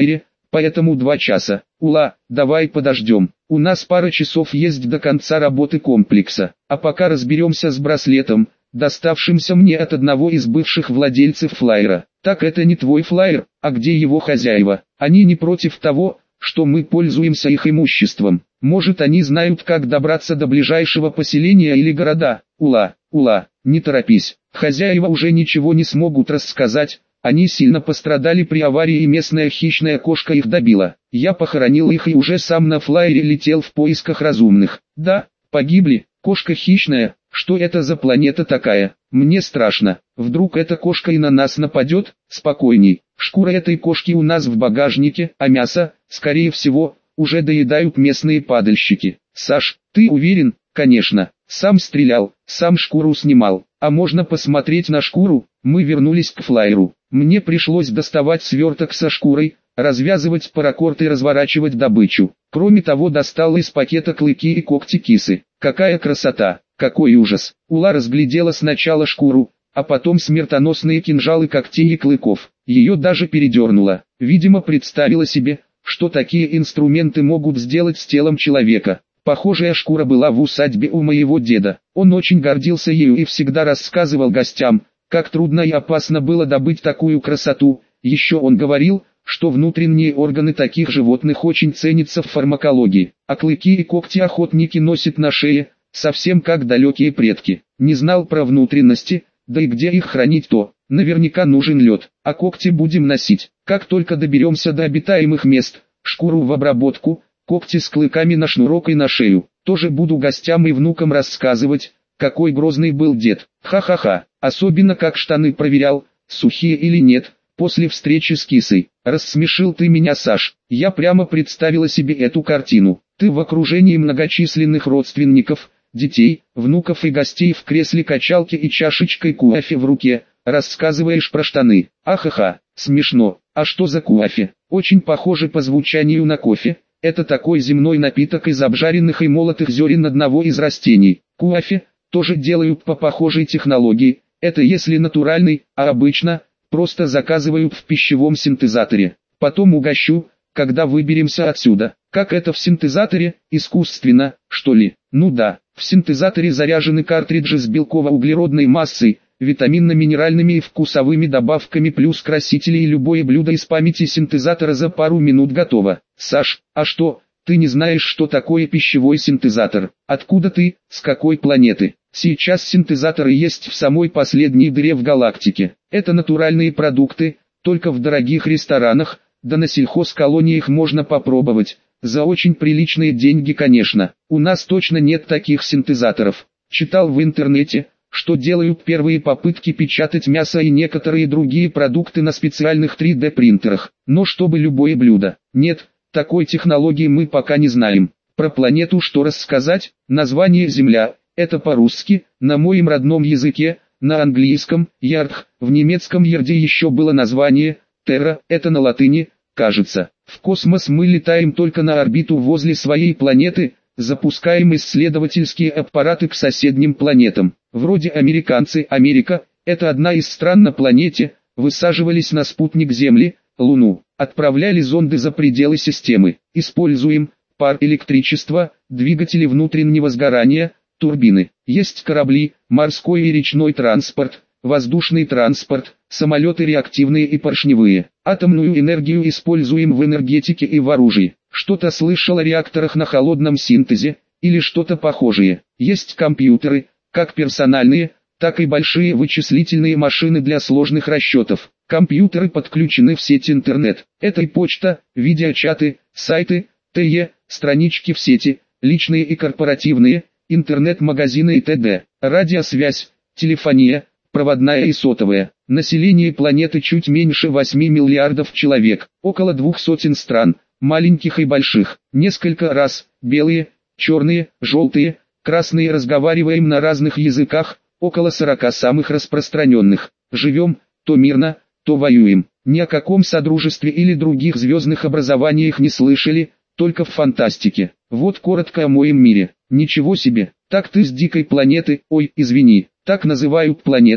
поэтому два часа. Ула, давай подождем. У нас пара часов есть до конца работы комплекса. А пока разберемся с браслетом, доставшимся мне от одного из бывших владельцев флайера. Так это не твой флайер, а где его хозяева? Они не против того, что мы пользуемся их имуществом. Может, они знают, как добраться до ближайшего поселения или города. Ула, Ула, не торопись. Хозяева уже ничего не смогут рассказать. Они сильно пострадали при аварии, и местная хищная кошка их добила. Я похоронил их и уже сам на флайере летел в поисках разумных. Да, погибли. Кошка хищная. Что это за планета такая? Мне страшно. Вдруг эта кошка и на нас нападет? Спокойней. Шкура этой кошки у нас в багажнике, а мясо, скорее всего, уже доедают местные падальщики. Саш, ты уверен? Конечно. Сам стрелял, сам шкуру снимал. А можно посмотреть на шкуру? Мы вернулись к флайеру. Мне пришлось доставать сверток со шкурой, развязывать паракорд и разворачивать добычу. Кроме того, достал из пакета клыки и когти кисы. Какая красота! Какой ужас! Ула разглядела сначала шкуру, а потом смертоносные кинжалы когтей и клыков. Ее даже передернуло. Видимо, представила себе, что такие инструменты могут сделать с телом человека. Похожая шкура была в усадьбе у моего деда. Он очень гордился ею и всегда рассказывал гостям, как трудно и опасно было добыть такую красоту. Еще он говорил, что внутренние органы таких животных очень ценятся в фармакологии, а клыки и когти охотники носят на шее, совсем как далекие предки. Не знал про внутренности, да и где их хранить, то наверняка нужен лед, а когти будем носить. Как только доберемся до обитаемых мест, шкуру в обработку, когти с клыками на шнурок и на шею. Тоже буду гостям и внукам рассказывать, какой грозный был дед. Ха-ха-ха, особенно как штаны проверял, сухие или нет, после встречи с кисой. Рассмешил ты меня, Саш. Я прямо представила себе эту картину. Ты в окружении многочисленных родственников, детей, внуков и гостей в кресле качалки и чашечкой кофе в руке, рассказываешь про штаны. Ахаха, смешно. А что за кофе? Очень похоже по звучанию на кофе. Это такой земной напиток из обжаренных и молотых зерен одного из растений. Кофе тоже делают по похожей технологии. Это если натуральный, а обычно просто заказывают в пищевом синтезаторе. Потом угощу, когда выберемся отсюда. Как это в синтезаторе? Искусственно, что ли? Ну да, в синтезаторе заряжены картриджи с белково-углеродной массой, витаминно-минеральными и вкусовыми добавками плюс красители, и любое блюдо из памяти синтезатора за пару минут готово. Саш, а что, ты не знаешь, что такое пищевой синтезатор? Откуда ты, с какой планеты? Сейчас синтезаторы есть в самой последней дыре в галактике. Это натуральные продукты, только в дорогих ресторанах, да на сельхозколониях можно попробовать. За очень приличные деньги, конечно. У нас точно нет таких синтезаторов. Читал в интернете, что делают первые попытки печатать мясо и некоторые другие продукты на специальных три дэ принтерах. Но чтобы любое блюдо. Нет, такой технологии мы пока не знаем. Про планету что рассказать? Название Земля. Это по-русски, на моем родном языке, на английском, Ярдх, в немецком Ярде еще было название, Терра, это на латыни, кажется. В космос мы летаем только на орбиту возле своей планеты, запускаем исследовательские аппараты к соседним планетам. Вроде американцы, Америка, это одна из стран на планете, высаживались на спутник Земли, Луну, отправляли зонды за пределы системы, используем пар, электричество, двигатели внутреннего сгорания, турбины. Есть корабли, морской и речной транспорт, воздушный транспорт, самолеты реактивные и поршневые. Атомную энергию используем в энергетике и в оружии. Что-то слышал о реакторах на холодном синтезе, или что-то похожее. Есть компьютеры, как персональные, так и большие вычислительные машины для сложных расчетов. Компьютеры подключены в сеть интернет. Это и почта, видеочаты, сайты, ТЕ, странички в сети, личные и корпоративные, интернет-магазины и т.д. Радиосвязь, телефония, проводная и сотовая. Население планеты чуть меньше восьми миллиардов человек, около двух сотен стран, маленьких и больших. Несколько раз, белые, черные, желтые, красные, разговариваем на разных языках, около сорока самых распространенных. Живем, то мирно, то воюем. Ни о каком содружестве или других звездных образованиях не слышали, только в фантастике. Вот коротко о моем мире. Ничего себе, так ты с дикой планеты, ой, извини, так называют планеты,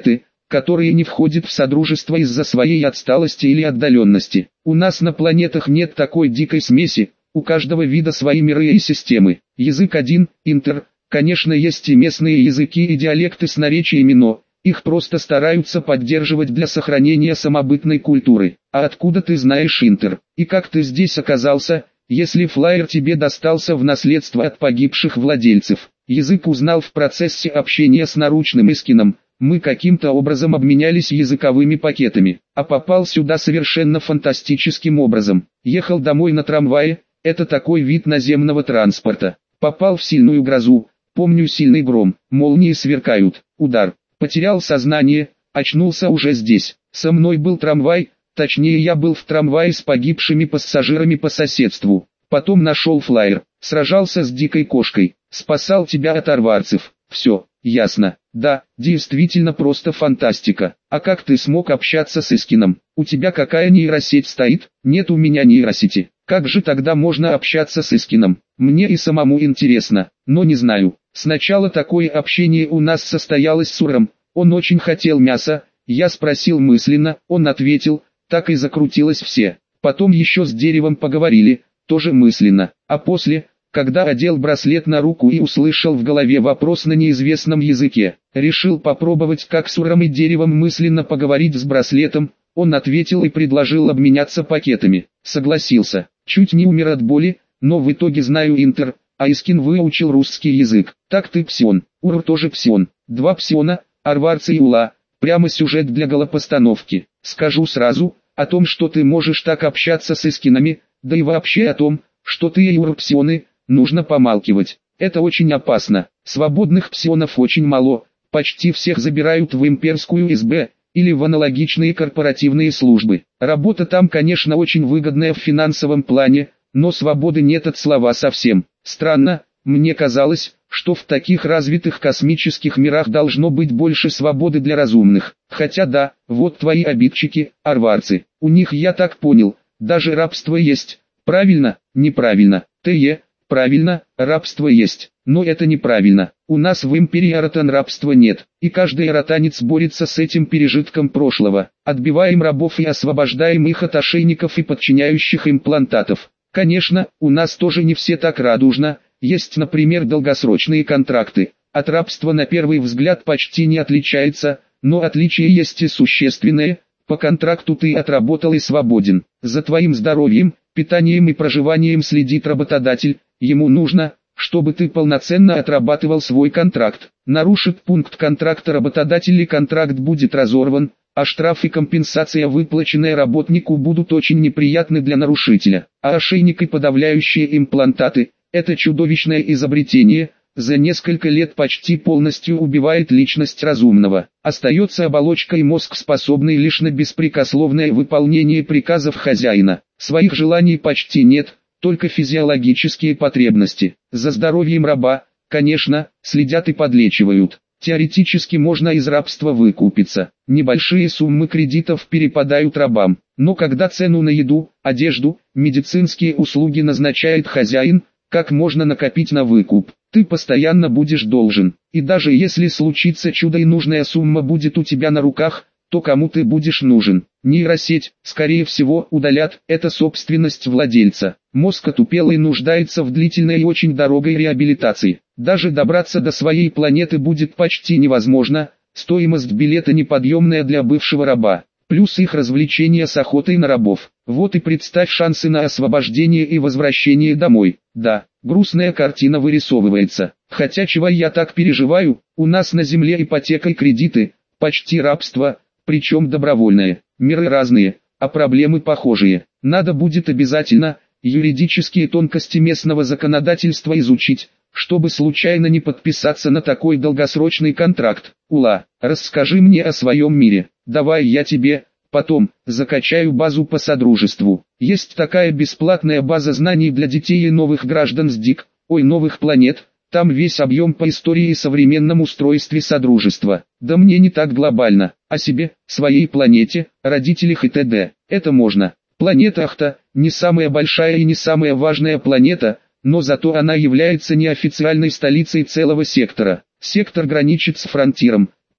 которые не входят в содружество из-за своей отсталости или отдаленности. У нас на планетах нет такой дикой смеси, у каждого вида свои миры и системы. Язык один, интер, конечно есть и местные языки и диалекты с наречиями, но их просто стараются поддерживать для сохранения самобытной культуры. А откуда ты знаешь интер? И как ты здесь оказался, если флаер тебе достался в наследство от погибших владельцев? Язык узнал в процессе общения с наручным Искином. Мы каким-то образом обменялись языковыми пакетами, а попал сюда совершенно фантастическим образом. Ехал домой на трамвае, это такой вид наземного транспорта. Попал в сильную грозу, помню сильный гром, молнии сверкают, удар. Потерял сознание, очнулся уже здесь. Со мной был трамвай, точнее я был в трамвае с погибшими пассажирами по соседству. Потом нашел флаер, сражался с дикой кошкой, спасал тебя от арварцев. Все, ясно. Да, действительно просто фантастика. А как ты смог общаться с Искином? У тебя какая нейросеть стоит? Нет у меня нейросети. Как же тогда можно общаться с Искином? Мне и самому интересно, но не знаю. Сначала такое общение у нас состоялось с Уром, он очень хотел мяса, я спросил мысленно, он ответил, так и закрутилось все. Потом еще с деревом поговорили, тоже мысленно, а после, когда одел браслет на руку и услышал в голове вопрос на неизвестном языке, решил попробовать как с Уром и деревом мысленно поговорить с браслетом, он ответил и предложил обменяться пакетами, согласился, чуть не умер от боли, но в итоге знаю интер. А Искин выучил русский язык. Так ты псион, Ур тоже псион. Два псиона, арварцы и ула. Прямо сюжет для голопостановки. Скажу сразу, о том, что ты можешь так общаться с Искинами, да и вообще о том, что ты и Ур псионы, нужно помалкивать. Это очень опасно. Свободных псионов очень мало. Почти всех забирают в имперскую СБ, или в аналогичные корпоративные службы. Работа там, конечно, очень выгодная в финансовом плане, но свободы нет от слова совсем. Странно, мне казалось, что в таких развитых космических мирах должно быть больше свободы для разумных. Хотя да, вот твои обидчики, арварцы. У них, я так понял, даже рабство есть. Правильно, неправильно. Те, правильно, рабство есть. Но это неправильно. У нас в империи Аратан рабства нет. И каждый аратанец борется с этим пережитком прошлого. Отбиваем рабов и освобождаем их от ошейников и подчиняющих имплантатов. Конечно, у нас тоже не все так радужно, есть, например, долгосрочные контракты. От рабства на первый взгляд почти не отличается, но отличия есть и существенные. По контракту ты отработал и свободен. За твоим здоровьем, питанием и проживанием следит работодатель, ему нужно, чтобы ты полноценно отрабатывал свой контракт. Нарушит пункт контракта работодатель и контракт будет разорван, а штраф и компенсация, выплаченные работнику, будут очень неприятны для нарушителя. А ошейник и подавляющие имплантаты – это чудовищное изобретение, за несколько лет почти полностью убивает личность разумного. Остается оболочка и мозг, способный лишь на беспрекословное выполнение приказов хозяина. Своих желаний почти нет, только физиологические потребности. За здоровьем раба, конечно, следят и подлечивают. Теоретически можно из рабства выкупиться. Небольшие суммы кредитов перепадают рабам. Но когда цену на еду, одежду, медицинские услуги назначает хозяин, как можно накопить на выкуп? Ты постоянно будешь должен. И даже если случится чудо и нужная сумма будет у тебя на руках, то кому ты будешь нужен? Нейросеть, скорее всего, удалят, это собственность владельца. Мозг отупел и нуждается в длительной и очень дорогой реабилитации. Даже добраться до своей планеты будет почти невозможно, стоимость билета неподъемная для бывшего раба. Плюс их развлечения с охотой на рабов. Вот и представь шансы на освобождение и возвращение домой. Да, грустная картина вырисовывается. Хотя чего я так переживаю, у нас на земле ипотека и кредиты, почти рабство, причем добровольное. Миры разные, а проблемы похожие. Надо будет обязательно юридические тонкости местного законодательства изучить, чтобы случайно не подписаться на такой долгосрочный контракт. Ула, расскажи мне о своем мире. Давай я тебе, потом, закачаю базу по содружеству. Есть такая бесплатная база знаний для детей и новых граждан с ДИК, ой, новых планет. Там весь объем по истории и современном устройстве содружества. Да мне не так глобально. О себе, своей планете, родителях и т.д. Это можно. Планета Ахта, не самая большая и не самая важная планета, но зато она является неофициальной столицей целого сектора. Сектор граничит с фронтиром,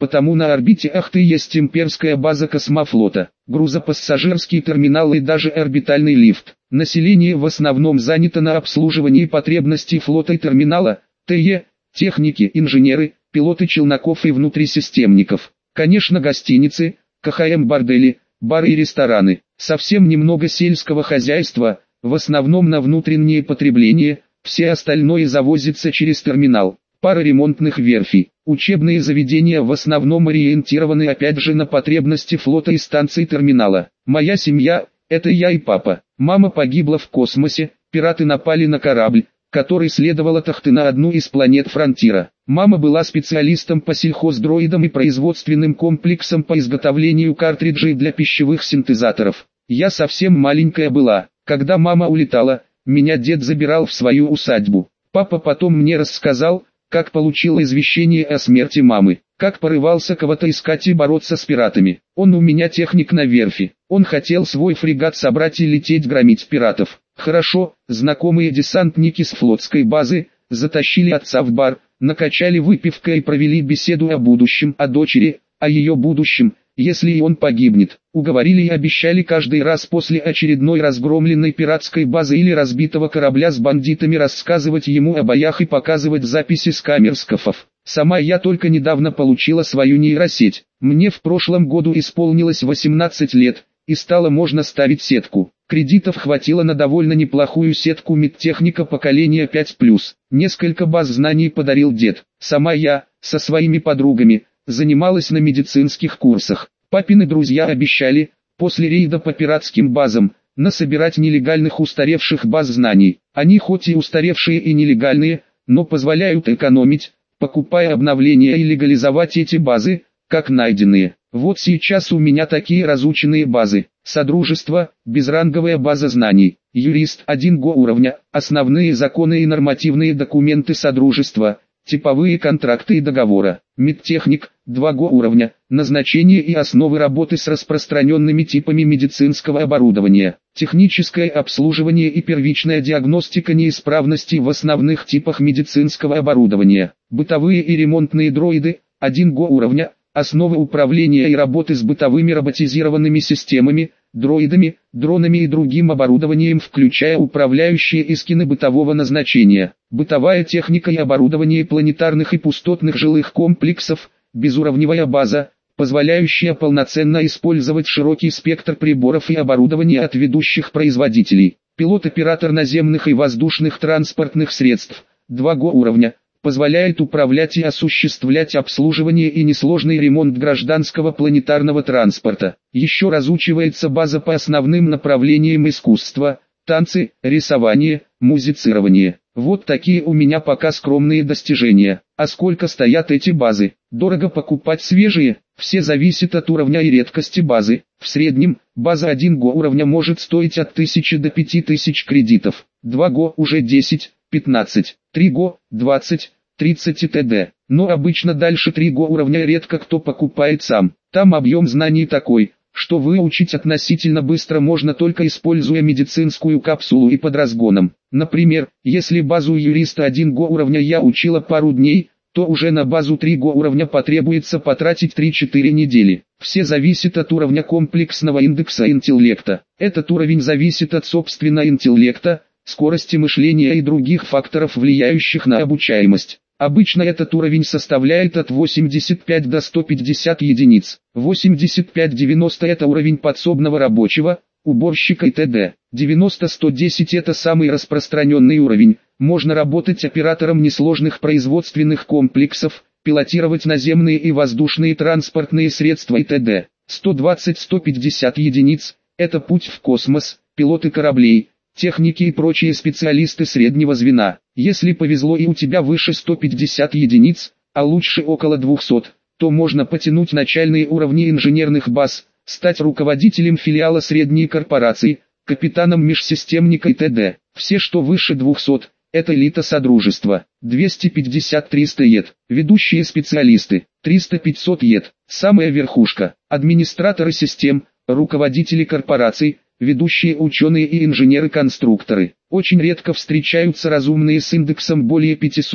потому на орбите Ахты есть имперская база космофлота, грузопассажирский терминал и даже орбитальный лифт. Население в основном занято на обслуживании потребностей флота и терминала, ТЕ, техники, инженеры, пилоты челноков и внутрисистемников. Конечно, гостиницы, КХМ-бордели, бары и рестораны. Совсем немного сельского хозяйства, в основном на внутреннее потребление, все остальное завозится через терминал. Пара ремонтных верфей. Учебные заведения в основном ориентированы опять же на потребности флота и станций терминала. Моя семья – это я и папа. Мама погибла в космосе, пираты напали на корабль, который следовал от Ахты на одну из планет Фронтира. Мама была специалистом по сельхоздроидам и производственным комплексам по изготовлению картриджей для пищевых синтезаторов. Я совсем маленькая была, когда мама улетала, меня дед забирал в свою усадьбу. Папа потом мне рассказал, как получил извещение о смерти мамы, как порывался кого-то искать и бороться с пиратами. Он у меня техник на верфи, он хотел свой фрегат собрать и лететь громить пиратов. Хорошо, знакомые десантники с флотской базы, затащили отца в бар, накачали выпивкой и провели беседу о будущем, о дочери, о ее будущем, если и он погибнет. Уговорили и обещали каждый раз после очередной разгромленной пиратской базы или разбитого корабля с бандитами рассказывать ему о боях и показывать записи с камер скафов. Сама я только недавно получила свою нейросеть. Мне в прошлом году исполнилось восемнадцать лет, и стало можно ставить сетку. Кредитов хватило на довольно неплохую сетку медтехника поколения пять плюс. Несколько баз знаний подарил дед. Сама я, со своими подругами, занималась на медицинских курсах. Папины друзья обещали, после рейда по пиратским базам, насобирать нелегальных устаревших баз знаний. Они хоть и устаревшие и нелегальные, но позволяют экономить, покупая обновления и легализовать эти базы, как найденные. Вот сейчас у меня такие разученные базы. Содружество, безранговая база знаний, юрист один го уровня, основные законы и нормативные документы Содружества, типовые контракты и договора, медтехник, два го уровня, назначение и основы работы с распространенными типами медицинского оборудования, техническое обслуживание и первичная диагностика неисправностей в основных типах медицинского оборудования, бытовые и ремонтные дроиды, один го уровня, основы управления и работы с бытовыми роботизированными системами, дроидами, дронами и другим оборудованием, включая управляющие эскины бытового назначения, бытовая техника и оборудование планетарных и пустотных жилых комплексов, безуровневая база, позволяющая полноценно использовать широкий спектр приборов и оборудования от ведущих производителей, пилот-оператор наземных и воздушных транспортных средств, два го уровня, позволяет управлять и осуществлять обслуживание и несложный ремонт гражданского планетарного транспорта. Еще разучивается база по основным направлениям искусства, танцы, рисование, музицирование. Вот такие у меня пока скромные достижения. А сколько стоят эти базы? Дорого покупать свежие? Все зависит от уровня и редкости базы. В среднем, база один го уровня может стоить от тысячи до пяти тысяч кредитов. два го уже десять, пятнадцать, три го, двадцать, тридцать и т.д. Но обычно дальше три го уровня редко кто покупает сам. Там объем знаний такой, что выучить относительно быстро можно только используя медицинскую капсулу и под разгоном. Например, если базу юриста один го уровня я учила пару дней, то уже на базу три го уровня потребуется потратить три-четыре недели. Все зависит от уровня комплексного индекса интеллекта. Этот уровень зависит от собственно интеллекта, скорости мышления и других факторов, влияющих на обучаемость. Обычно этот уровень составляет от восьмидесяти пяти до ста пятидесяти единиц. восемьдесят пять девяносто это уровень подсобного рабочего, уборщика и т.д. девяносто сто десять это самый распространенный уровень. Можно работать оператором несложных производственных комплексов, пилотировать наземные и воздушные транспортные средства и т.д. сто двадцать - сто пятьдесят единиц – это путь в космос, пилоты кораблей, техники и прочие специалисты среднего звена. Если повезло и у тебя выше ста пятидесяти единиц, а лучше около двухсот, то можно потянуть начальные уровни инженерных баз, стать руководителем филиала средней корпорации, капитаном межсистемника и т.д. Все, что выше двухсот, это элита Содружества. двести пятьдесят - триста ед, ведущие специалисты, триста - пятьсот ед, самая верхушка, администраторы систем, руководители корпораций, ведущие ученые и инженеры-конструкторы. Очень редко встречаются разумные с индексом более пятисот,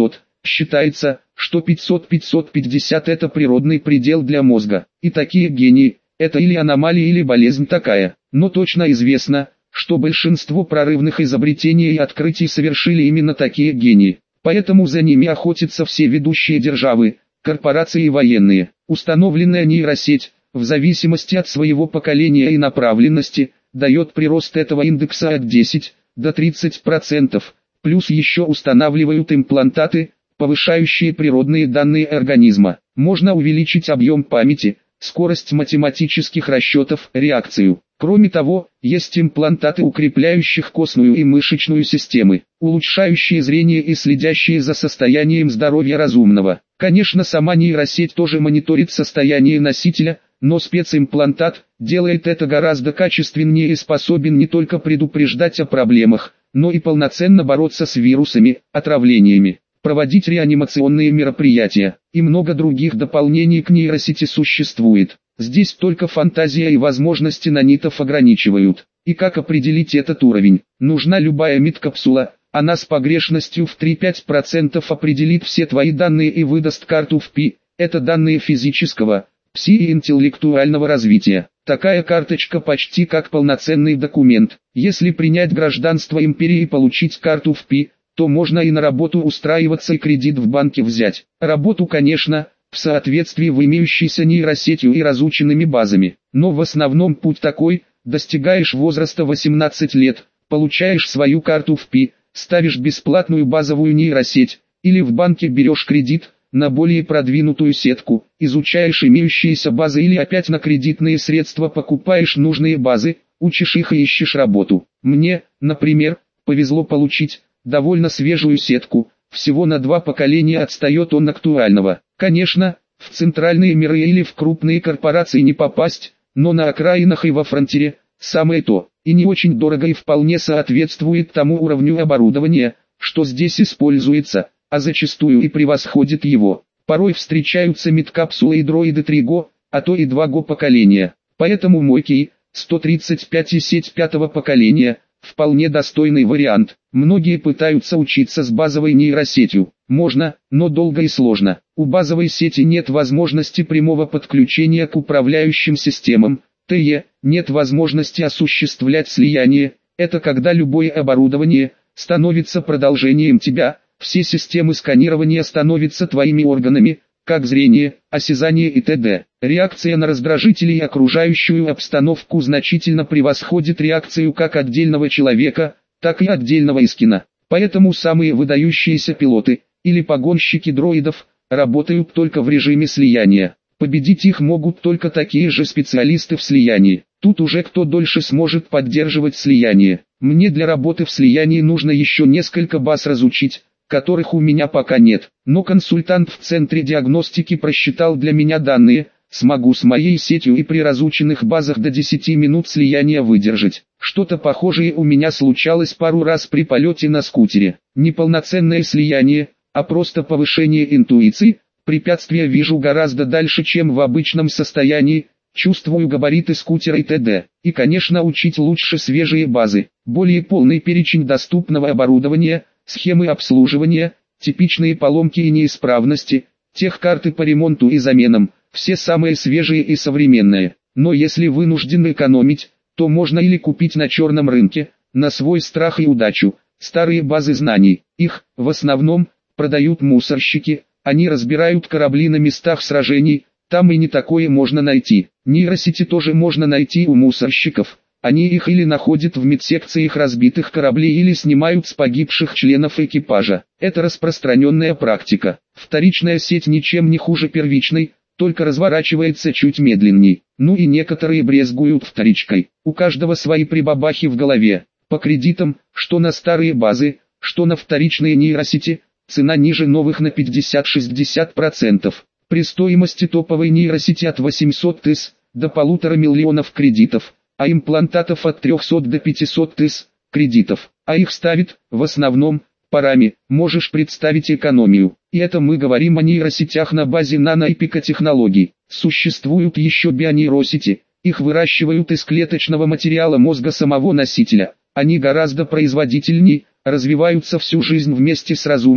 Считается, что пятьсот — пятьсот пятьдесят это природный предел для мозга. И такие гении, это или аномалия или болезнь такая. Но точно известно, что большинство прорывных изобретений и открытий совершили именно такие гении. Поэтому за ними охотятся все ведущие державы, корпорации и военные. Установленная нейросеть, в зависимости от своего поколения и направленности, дает прирост этого индекса от десяти до тридцати процентов, плюс еще устанавливают имплантаты, повышающие природные данные организма. Можно увеличить объем памяти, скорость математических расчетов, реакцию. Кроме того, есть имплантаты, укрепляющих костную и мышечную системы, улучшающие зрение и следящие за состоянием здоровья разумного. Конечно, сама нейросеть тоже мониторит состояние носителя, но специмплантат делает это гораздо качественнее и способен не только предупреждать о проблемах, но и полноценно бороться с вирусами, отравлениями, проводить реанимационные мероприятия, и много других дополнений к нейросети существует. Здесь только фантазия и возможности нанитов ограничивают. И как определить этот уровень? Нужна любая медкапсула, она с погрешностью в три-пять процентов определит все твои данные и выдаст карту в пи, это данные физического, пси и интеллектуального развития. Такая карточка почти как полноценный документ. Если принять гражданство империи и получить карту в пи, то можно и на работу устраиваться и кредит в банке взять. Работу, конечно, в соответствии в имеющейся нейросетью и разученными базами. Но в основном путь такой: достигаешь возраста восемнадцати лет, получаешь свою карту в пи, ставишь бесплатную базовую нейросеть, или в банке берешь кредит на более продвинутую сетку, изучаешь имеющиеся базы или опять на кредитные средства покупаешь нужные базы, учишь их и ищешь работу. Мне, например, повезло получить довольно свежую сетку, всего на два поколения отстает он актуального. Конечно, в центральные миры или в крупные корпорации не попасть, но на окраинах и во фронтире самое то, и не очень дорого и вполне соответствует тому уровню оборудования, что здесь используется, а зачастую и превосходит его. Порой встречаются медкапсулы и дроиды три го, а то и два го поколения. Поэтому мой Кей сто тридцать пять и сеть пятого поколения – вполне достойный вариант. Многие пытаются учиться с базовой нейросетью. Можно, но долго и сложно. У базовой сети нет возможности прямого подключения к управляющим системам, тэ е, нет возможности осуществлять слияние. Это когда любое оборудование становится продолжением тебя, все системы сканирования становятся твоими органами, как зрение, осязание и т.д. Реакция на раздражители и окружающую обстановку значительно превосходит реакцию как отдельного человека, так и отдельного эскина. Поэтому самые выдающиеся пилоты, или погонщики дроидов, работают только в режиме слияния. Победить их могут только такие же специалисты в слиянии. Тут уже кто дольше сможет поддерживать слияние. Мне для работы в слиянии нужно еще несколько баз разучить, которых у меня пока нет, но консультант в центре диагностики просчитал для меня данные, смогу с моей сетью и при разученных базах до десяти минут слияния выдержать. Что-то похожее у меня случалось пару раз при полете на скутере. Не полноценное слияние, а просто повышение интуиции, препятствия вижу гораздо дальше, чем в обычном состоянии, чувствую габариты скутера и т.д. И, конечно, учить лучше свежие базы, более полный перечень доступного оборудования, схемы обслуживания, типичные поломки и неисправности, техкарты по ремонту и заменам, все самые свежие и современные. Но если вынуждены экономить, то можно или купить на черном рынке, на свой страх и удачу, старые базы знаний. Их, в основном, продают мусорщики, они разбирают корабли на местах сражений, там и не такое можно найти. Нейросети тоже можно найти у мусорщиков. Они их или находят в медсекциях разбитых кораблей или снимают с погибших членов экипажа. Это распространенная практика. Вторичная сеть ничем не хуже первичной, только разворачивается чуть медленней. Ну и некоторые брезгуют вторичкой. У каждого свои прибабахи в голове. По кредитам, что на старые базы, что на вторичные нейросети, цена ниже новых на пятьдесят-шестьдесят процентов. При стоимости топовой нейросети от восьмисот тысяч до полутора миллионов кредитов, а имплантатов от трехсот до пятисот тысяч кредитов, а их ставит, в основном, парами. Можешь представить экономию. И это мы говорим о нейросетях на базе наноэпикотехнологий. Существуют еще бионейросети, их выращивают из клеточного материала мозга самого носителя. Они гораздо производительнее, развиваются всю жизнь вместе с разумным,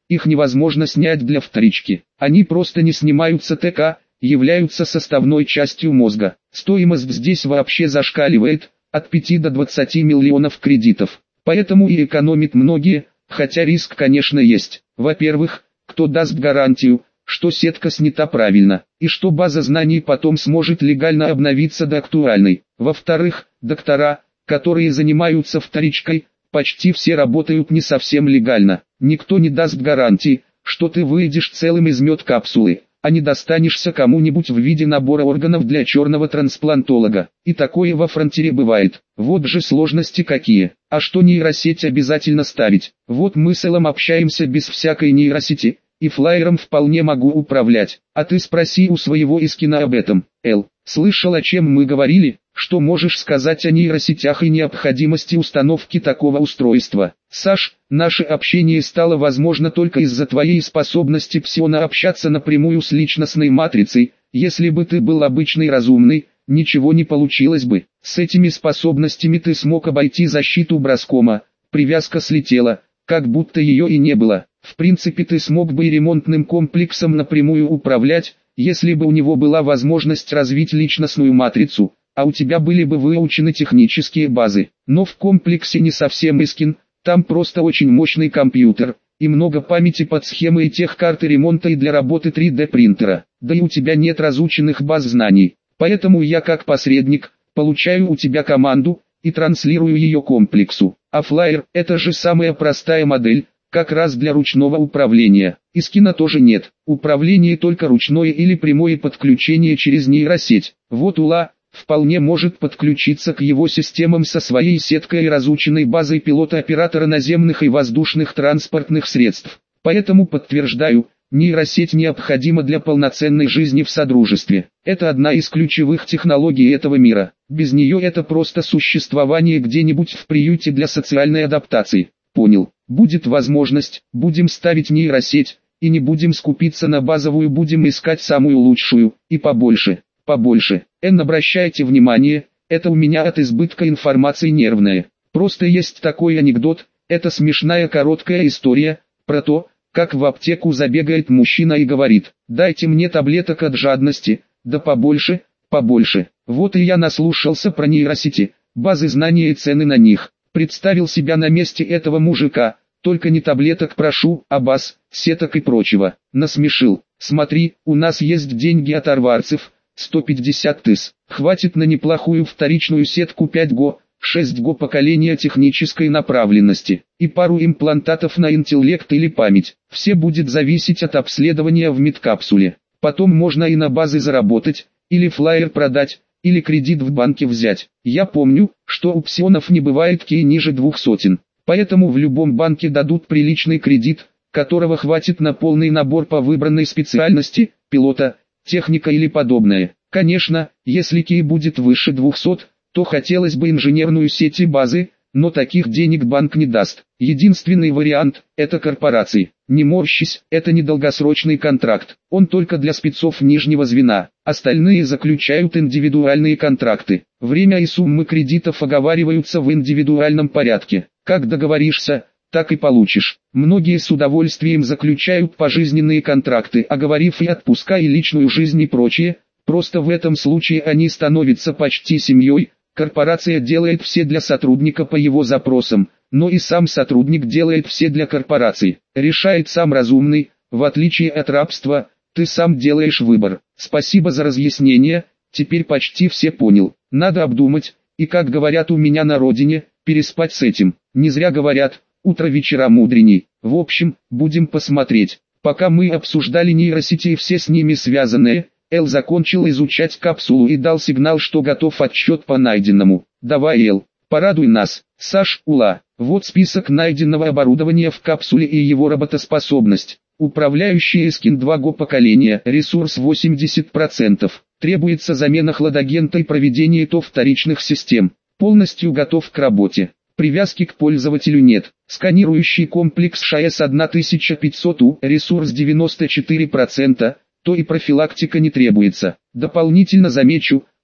их невозможно снять для вторички. Они просто не снимаются ТК, являются составной частью мозга. Стоимость здесь вообще зашкаливает, от пяти до двадцати миллионов кредитов. Поэтому и экономит многие, хотя риск конечно есть. Во-первых, кто даст гарантию, что сетка снята правильно, и что база знаний потом сможет легально обновиться до актуальной. Во-вторых, доктора, которые занимаются вторичкой, почти все работают не совсем легально. Никто не даст гарантии, что ты выйдешь целым из медкапсулы, а не достанешься кому-нибудь в виде набора органов для черного трансплантолога. И такое во фронтире бывает. Вот же сложности какие. А что нейросеть обязательно ставить? Вот мы с Элом общаемся без всякой нейросети, и флайером вполне могу управлять. А ты спроси у своего Искина об этом. Эл, слышал, о чем мы говорили? Что можешь сказать о нейросетях и необходимости установки такого устройства? Саш, наше общение стало возможно только из-за твоей способности псиона общаться напрямую с личностной матрицей. Если бы ты был обычный разумный, ничего не получилось бы. С этими способностями ты смог обойти защиту Браскома, привязка слетела, как будто ее и не было. В принципе, ты смог бы и ремонтным комплексом напрямую управлять, если бы у него была возможность развить личностную матрицу, а у тебя были бы выучены технические базы. Но в комплексе не совсем Искин, там просто очень мощный компьютер, и много памяти под схемы и техкарты ремонта и для работы три дэ принтера. Да и у тебя нет разученных баз знаний, поэтому я как посредник, получаю у тебя команду, и транслирую ее комплексу. А флайер – это же самая простая модель, как раз для ручного управления. Искина тоже нет, управление только ручное или прямое подключение через нейросеть. Вот Ула вполне может подключиться к его системам со своей сеткой и разученной базой пилота-оператора наземных и воздушных транспортных средств. Поэтому подтверждаю, нейросеть необходима для полноценной жизни в содружестве. Это одна из ключевых технологий этого мира. Без нее это просто существование где-нибудь в приюте для социальной адаптации. Понял. Будет возможность, будем ставить нейросеть, и не будем скупиться на базовую, будем искать самую лучшую, и побольше, побольше. Н, обращайте внимание, это у меня от избытка информации нервная. Просто есть такой анекдот, это смешная короткая история, про то, как в аптеку забегает мужчина и говорит: «Дайте мне таблеток от жадности, да побольше, побольше». Вот и я наслушался про нейросети, базы знаний и цены на них. Представил себя на месте этого мужика, только не таблеток прошу, а баз, сеток и прочего. Насмешил. Смотри, у нас есть деньги от арварцев, сто пятьдесят тысяч. Хватит на неплохую вторичную сетку пять го, шесть го поколения технической направленности, и пару имплантатов на интеллект или память. Все будет зависеть от обследования в медкапсуле. Потом можно и на базы заработать, или флайер продать, или кредит в банке взять. Я помню, что у псионов не бывает кей ниже двух сотен, поэтому в любом банке дадут приличный кредит, которого хватит на полный набор по выбранной специальности, пилота, техника или подобное. Конечно, если кей будет выше двухсот, то хотелось бы инженерную сеть и базы, но таких денег банк не даст. Единственный вариант – это корпорации. Не морщись, это недолгосрочный контракт, он только для спецов нижнего звена, остальные заключают индивидуальные контракты. Время и суммы кредитов оговариваются в индивидуальном порядке. Как договоришься, так и получишь. Многие с удовольствием заключают пожизненные контракты, оговорив и отпуска, и личную жизнь и прочее, просто в этом случае они становятся почти семьей. Корпорация делает все для сотрудника по его запросам, но и сам сотрудник делает все для корпорации. Решает сам разумный, в отличие от рабства, ты сам делаешь выбор. Спасибо за разъяснение, теперь почти все понял. Надо обдумать, и как говорят у меня на родине, переспать с этим. Не зря говорят, утро вечера мудреней. В общем, будем посмотреть. Пока мы обсуждали нейросети и все с ними связанные, Эл закончил изучать капсулу и дал сигнал, что готов отсчет по найденному. Давай, Эл, порадуй нас. Саш, Ула, вот список найденного оборудования в капсуле и его работоспособность. Управляющий Искин два го поколения, ресурс восемьдесят процентов. Требуется замена хладагента и проведение ТО вторичных систем. Полностью готов к работе. Привязки к пользователю нет. Сканирующий комплекс ШАЭС тысяча пятьсот У, ресурс девяносто четыре процента. То и профилактика не требуется. Дополнительно замечу,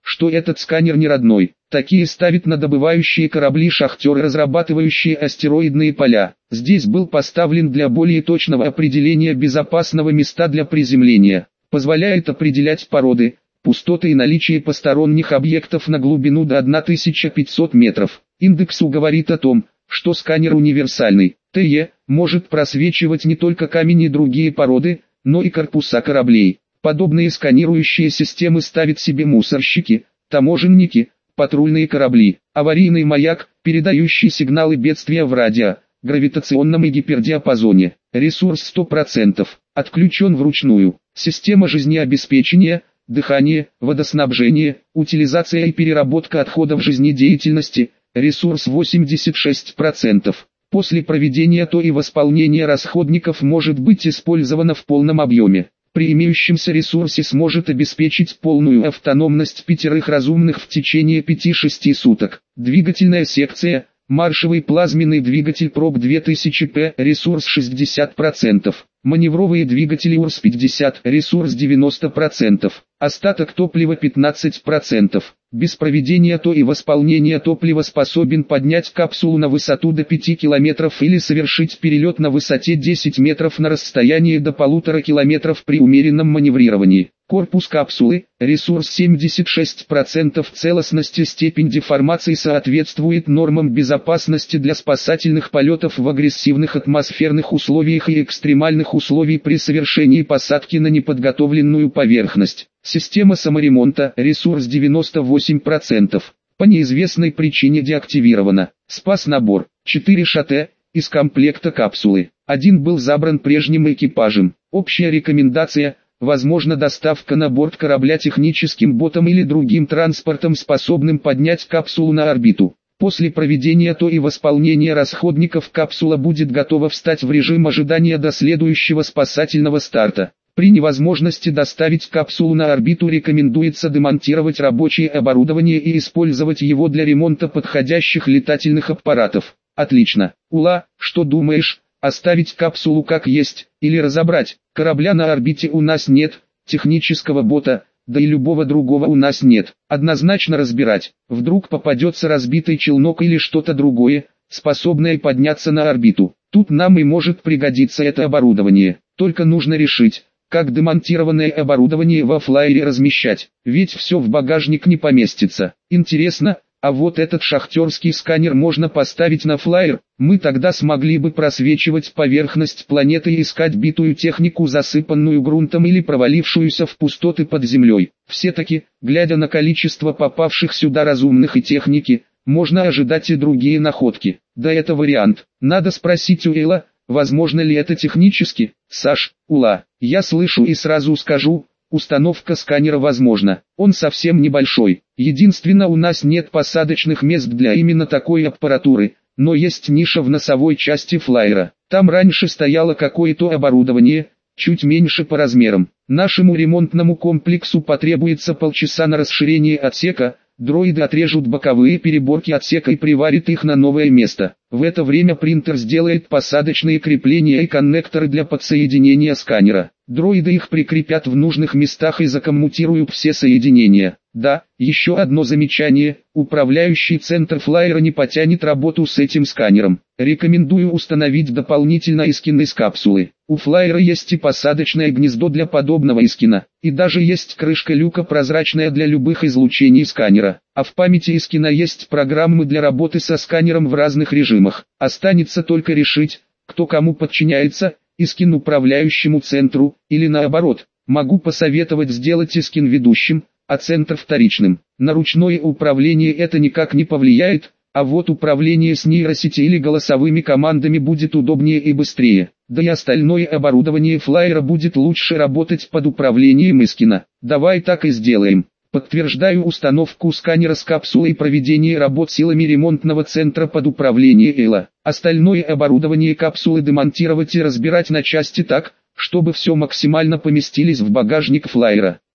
что этот сканер не родной. Такие ставят на добывающие корабли шахтеры, разрабатывающие астероидные поля. Здесь был поставлен для более точного определения безопасного места для приземления. Позволяет определять породы, пустоты и наличие посторонних объектов на глубину до тысячи пятисот метров. Индекс У говорит о том, что сканер универсальный. ТЕ может просвечивать не только камень и другие породы, но и корпуса кораблей. Подобные сканирующие системы ставят себе мусорщики, таможенники, патрульные корабли, аварийный маяк, передающий сигналы бедствия в радио, гравитационном и гипердиапазоне. Ресурс сто процентов, отключен вручную. Система жизнеобеспечения, дыхание, водоснабжение, утилизация и переработка отходов жизнедеятельности, ресурс восемьдесят шесть процентов. После проведения ТО и восполнения расходников может быть использовано в полном объеме. При имеющемся ресурсе сможет обеспечить полную автономность пятерых разумных в течение пяти-шести суток. Двигательная секция, маршевый плазменный двигатель ПРОБ две тысячи П, ресурс шестьдесят процентов. Маневровые двигатели УРС пятьдесят, ресурс девяносто процентов. Остаток топлива пятнадцать процентов. Без проведения ТО и восполнения топлива способен поднять капсулу на высоту до пяти километров или совершить перелет на высоте десять метров на расстоянии до полутора километров при умеренном маневрировании. Корпус капсулы, ресурс семьдесят шесть процентов целостности, степень деформации соответствует нормам безопасности для спасательных полетов в агрессивных атмосферных условиях и экстремальных условий при совершении посадки на неподготовленную поверхность. Система саморемонта, ресурс девяносто восемь процентов, по неизвестной причине деактивирована. Спас набор, четыре ШТ, из комплекта капсулы. Один был забран прежним экипажем. Общая рекомендация – возможно доставка на борт корабля техническим ботом или другим транспортом, способным поднять капсулу на орбиту. После проведения ТО и восполнения расходников капсула будет готова встать в режим ожидания до следующего спасательного старта. При невозможности доставить капсулу на орбиту рекомендуется демонтировать рабочее оборудование и использовать его для ремонта подходящих летательных аппаратов. Отлично. Ула, что думаешь? Оставить капсулу как есть, или разобрать? Корабля на орбите у нас нет, технического бота, да и любого другого у нас нет. Однозначно разбирать. Вдруг попадется разбитый челнок или что-то другое, способное подняться на орбиту. Тут нам и может пригодиться это оборудование. Только нужно решить, как демонтированное оборудование во флайере размещать, ведь все в багажник не поместится. Интересно, а вот этот шахтерский сканер можно поставить на флайер, мы тогда смогли бы просвечивать поверхность планеты и искать битую технику, засыпанную грунтом или провалившуюся в пустоты под землей. Все-таки, глядя на количество попавших сюда разумных и техники, можно ожидать и другие находки. Да, это вариант. Надо спросить у Элла, возможно ли это технически. Саш, Ула, я слышу и сразу скажу, установка сканера возможна. Он совсем небольшой. Единственно, у нас нет посадочных мест для именно такой аппаратуры, но есть ниша в носовой части флайера. Там раньше стояло какое-то оборудование, чуть меньше по размерам. Нашему ремонтному комплексу потребуется полчаса на расширение отсека. Дроиды отрежут боковые переборки отсека и приварят их на новое место. В это время принтер сделает посадочные крепления и коннекторы для подсоединения сканера. Дроиды их прикрепят в нужных местах и закоммутируют все соединения. Да, еще одно замечание, управляющий центр флайера не потянет работу с этим сканером. Рекомендую установить дополнительно искин из капсулы. У флайера есть и посадочное гнездо для подобного искина, и даже есть крышка люка прозрачная для любых излучений сканера. А в памяти искина есть программы для работы со сканером в разных режимах. Останется только решить, кто кому подчиняется, искин управляющему центру, или наоборот. Могу посоветовать сделать искин ведущим, а центр вторичным. На ручное управление это никак не повлияет, а вот управление с нейросети или голосовыми командами будет удобнее и быстрее. Да и остальное оборудование флайера будет лучше работать под управлением искина. Давай так и сделаем. Подтверждаю установку сканера с капсулой и проведение работ силами ремонтного центра под управлением Элла. Остальное оборудование капсулы демонтировать и разбирать на части так, чтобы все максимально поместились в багажник флайера.